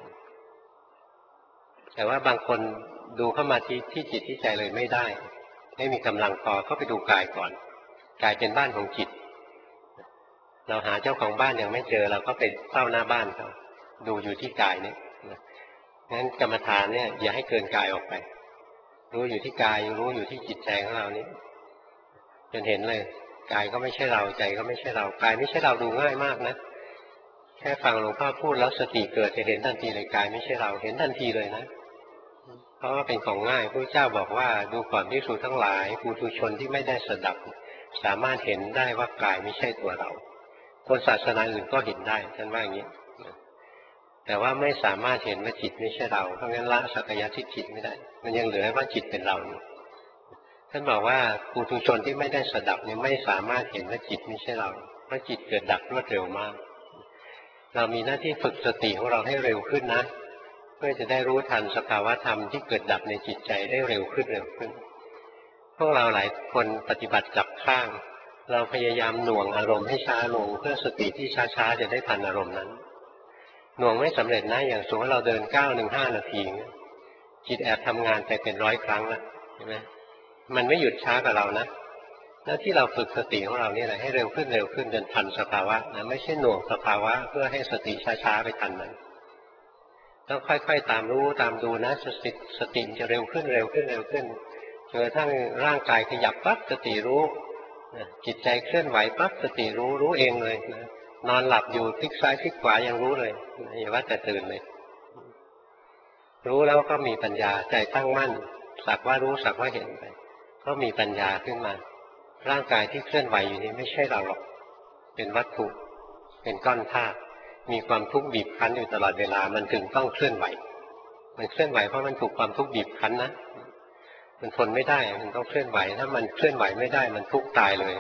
แต่ว่าบางคนดูเข้ามาที่ที่จิตที่ใจเลยไม่ได้ไม่มีกำลังพอเข้าไปดูกายก่อนกายเป็นบ้านของจิตเราหาเจ้าของบ้านยังไม่เจอเราก็ไปเฝ้าหน้าบ้านเขาดูอยู่ที่กายเนี่ยงั้นกรรมฐานเนี่ยอย่าให้เกินกายออกไปรู้อยู่ที่กายรู้อยู่ที่จิตใจของเรานี่จนเห็นเลยกายก็ไม่ใช่เราใจก็ไม่ใช่เรากายไม่ใช่เราดูง่ายมากนะแค่ฟังหลวงพ่อพูดแล้วสติเกิดจะเห็นทันทีเลยกายไม่ใช่เราเห็นทันทีเลยนะเพราะว่าเป็นของง่ายพระเจ้าบอกว่าดูก่อนภิกษุทั้งหลายปุถุชนที่ไม่ได้สดับสามารถเห็นได้ว่ากายไม่ใช่ตัวเราคนศาสนาอื่นก็เห็นได้ท่านว่าอย่างนี้แต่ว่าไม่สามารถเห็นว่าจิตไม่ใช่เราเพราะงั้นละสักยะทิฏฐิไม่ได้มันยังเหลือว่าจิตเป็นเราท่านบอกว่าปุถุชนที่ไม่ได้สดับเนี่ยไม่สามารถเห็นว่าจิตไม่ใช่เราเพราะจิตเกิดดับรวดเร็วมากเรามีหน้าที่ฝึกสติของเราให้เร็วขึ้นนะเพื่อจะได้รู้ทันสภาวะธรรมที่เกิดดับในจิตใจได้เร็วขึ้นเร็วขึ้นพวกเราหลายคนปฏิบัติจับข้างเราพยายามหน่วงอารมณ์ให้ช้าลงเพื่อสติที่ช้าๆจะได้ทันอารมณ์นั้นหน่วงไม่สำเร็จนะอย่างสมมติเราเดินก้าวหนึ่งห้านาทีจิตแอบทำงานไปเป็นร้อยครั้งแล้วใช่ไหมมันไม่หยุดช้ากับเรานะหน้าที่เราฝึกสติของเราเนี่ยแหละให้เร็วขึ้นเร็วขึ้นจนทันสภาวะนะไม่ใช่หน่วงสภาวะเพื่อให้สติช้าๆไปทันมันต้องค่อยๆตามรู้ตามดูนะสติสติจะเร็วขึ้นเร็วขึ้นเร็วขึ้นจนกระทั่งร่างกายขยับปั๊บสติรู้จิตใจเคลื่อนไหวปั๊บสติรู้รู้เองเลยนะนอนหลับอยู่พลิกซ้ายพลิกขวายังรู้เลยอย่าว่าแต่ตื่นเลยรู้แล้วก็มีปัญญาใจตั้งมั่นสักว่ารู้สักว่าเห็นไปก็มีปัญญาขึ้นมาร่างกายที่เคลื่อนไหวอยู่นี้ไม่ใช่เราหรอกเป็นวัตถุเป็นก้อนธาตุมีความทุกข์บีบคั้นอยู่ตลอดเวลามันถึงต้องเคลื่อนไหวมันเคลื่อนไหวเพราะมันถูกความทุกข์บีบคั้นนะมันทนไม่ได้มันต้องเคลื่อนไหวถ้ามันเคลื่อนไหวไม่ได้มันทุกข์ตายเลย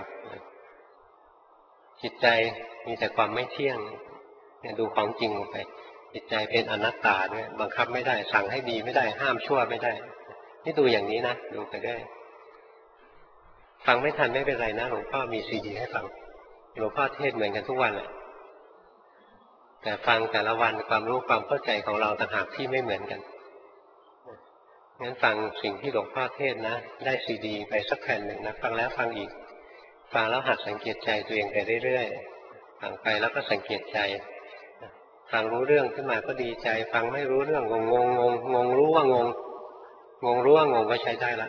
จิตใจมีแต่ความไม่เที่ยงเนี่ยดูของจริงลงไปจิตใจเป็นอนัตตาด้วยบังคับไม่ได้สั่งให้ดีไม่ได้ห้ามชั่วไม่ได้นี่ดูอย่างนี้นะดูไปได้ฟังไม่ทันไม่เป็นไรนะหลวงพ่อมีซีดีให้ฟังหลวงพ่อเทศเหมือนกันทุกวันแหละแต่ฟังแต่ละวันความรู้ความเข้าใจของเราต่างหากที่ไม่เหมือนกันงั้นฟังสิ่งที่หลวงพ่อเทศนะได้ซีดีไปสักแผ่นหนึ่งนะฟังแล้วฟังอีกฟังแล้วหัดสังเกตใจตัวเองไปเรื่อยๆฟังไปแล้วก็สังเกตใจฟังรู้เรื่องขึ้นมาก็ดีใจฟังไม่รู้เรื่องงงงงงงงรู้ว่างงงงรู้ว่างงก็ใช้ได้ละ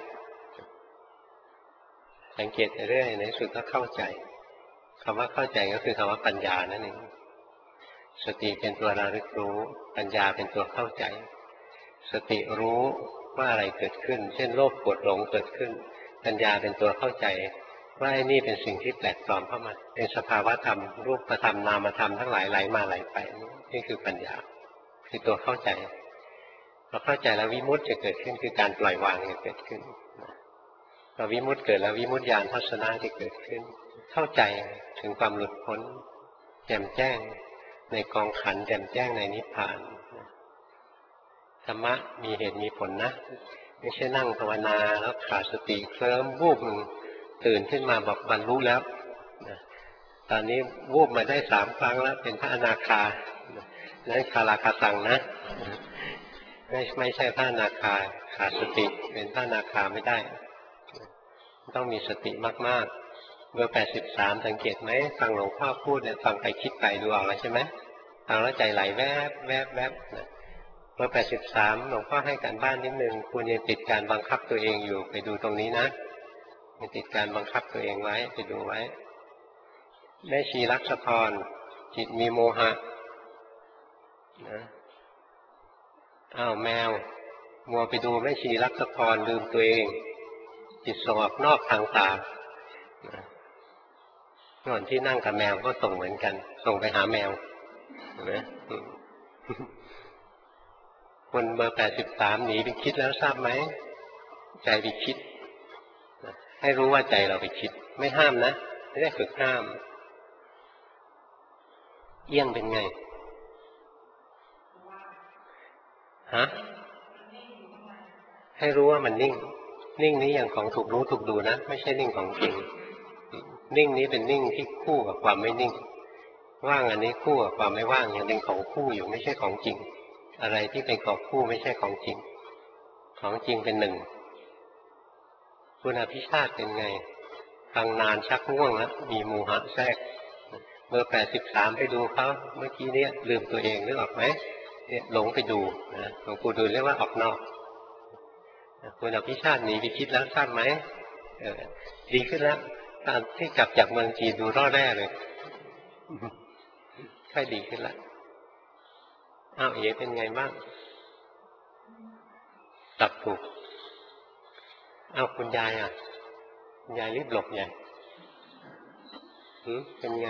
สังเกตไปเรื่อยในสุดก็เข้าใจคำว่าเข้าใจก็คือคำว่าปัญญานั่นเองสติเป็นตัวระลึกรู้ปัญญาเป็นตัวเข้าใจสติรู้ว่าอะไรเกิดขึ้นเช่นโลภโกรธหลงเกิดขึ้นปัญญาเป็นตัวเข้าใจว่าไอ้นี่เป็นสิ่งที่แปลกปลอมเข้ามาเป็นสภาวะธรรมรูปธรรมนามธรรมทั้งหลายไหลมาไหลไปนี่คือปัญญาคือตัวเข้าใจพอเข้าใจแล้ววิมุตติจะเกิดขึ้นคือการปล่อยวางจะเกิดขึ้นพอวิมุตติเกิดแล้ววิมุตติญาณทัศนะจะเกิดขึ้นเข้าใจถึงความหลุดพ้นแจ่มแจ้งในกองขันธ์แจ่มแจ้งในนิพพานธรรมะมีเหตุมีผลนะไม่ใช่นั่งภาวนาแล้วขาดสติเคลิ้มวูบหนึ่งตื่นขึ้นมาบอกบรรลุแล้วตอนนี้วูบมาได้สามครั้งแล้วเป็นพระอนาคานั่นคาราคาซังนะไม่ไม่ใช่พระอนาคาขาดสติเป็นพระอนาคาไม่ได้ต้องมีสติมากๆเบอร์แปดสิบสามสังเกตไหมฟังหลวงพ่อพูดเนี่ยฟังไปคิดไปดูออกแล้วใช่ไหมฟังแล้วใจไหลแวบแวบแวบเบอร์แปดสิบสามหลวงพ่อให้การบ้านนิดนึงคุณยังติดการบังคับตัวเองอยู่ไปดูตรงนี้นะยังติดการบังคับตัวเองไว้ไปดูไว้แม่ชีลักษพรจิตมีโมหะนะอ้าวแมวมัวไปดูแม่ชีลักษพรลืมตัวเองจิตส่งออกนอกทางตาก่อนที่นั่งกับแมวก็ส่งเหมือนกันส่งไปหาแมวเห็นไหมคนเบอร์แปดสิบสามหนีไปคิดแล้วทราบไหมใจไปคิดให้รู้ว่าใจเราไปคิดไม่ห้ามนะไม่ได้ฝึกห้ามเอี้ยงเป็นไงฮะให้รู้ว่ามันนิ่งนิ่งนี้อย่างของถูกรู้ถูกดูนะไม่ใช่นิ่งของจริงนิ่งนี้เป็นนิ่งที่คู่กับความไม่นิ่งว่างอันนี้คู่กับความไม่ว่างยังเป็นของคู่อยู่ไม่ใช่ของจริงอะไรที่เป็นของคู่ไม่ใช่ของจริงของจริงเป็นหนึ่งคุณอภิชาติเป็นไงฟังนานชักง่วงแล้วมีโมหะแทรกเบอร์แปดสิบสามไปดูเขาเมื่อกี้เนี้ยลืมตัวเองนึกออกไหมเนี่ยหลงไปดูนะหลวงปู่ดูลเรียกว่าออกนอกคุณอภิชาติหนีไปคิดแล้วทราบไหมเออดีขึ้นแล้วตอนที่กลับจากเมืองจีนดูร่อแร่เลยค่อยดีขึ้นแล้วอ้าวเอ๋เป็นไงบ้างตับถูกอ้าวคุณยายอ่ะคุณยายรีบหลบใหญ่หืมเป็นไง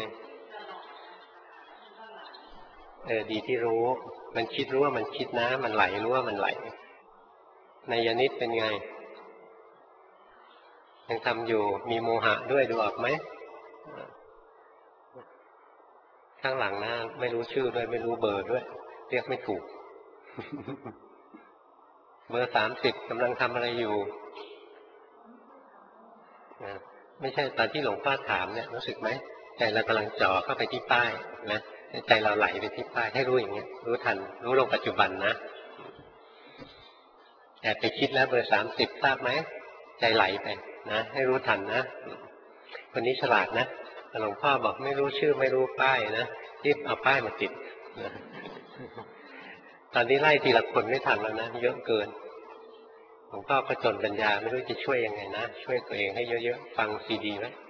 เออดีที่รู้มันคิดรู้ว่ามันคิดนะมันไหลรู้ว่ามันไหลนายนิดเป็นไงยังทำอยู่มีโมหะด้วยดูออกไหมข้างหลังนะไม่รู้ชื่อด้วยไม่รู้เบอร์ด้วยเรียกไม่ถูกเบอร์สามสิบกำลังทำอะไรอยู่ไม่ใช่ตอนที่หลวงพ่อถามเนี่ยรู้สึกไหมใจเรากำลังจ่อเข้าไปที่ป้ายนะใจเราไหลไปที่ป้ายให้รู้อย่างเงี้ยรู้ทันรู้ลงปัจจุบันนะแต่ไปคิดแล้วเบอร์สามสิบทราบไหมใจไหลไปนะให้รู้ทันนะคนนี้ฉลาดนะหลวงพ่อบอกไม่รู้ชื่อไม่รู้ป้ายนะรีบเอาป้ายมาติดนะตอนนี้ไล่ทีละคนไม่ทันแล้วนะเยอะเกินหลวงพ่อก็จนปัญญาไม่รู้จะช่วยยังไงนะช่วยตัวเองให้เยอะๆฟังซีดีไว้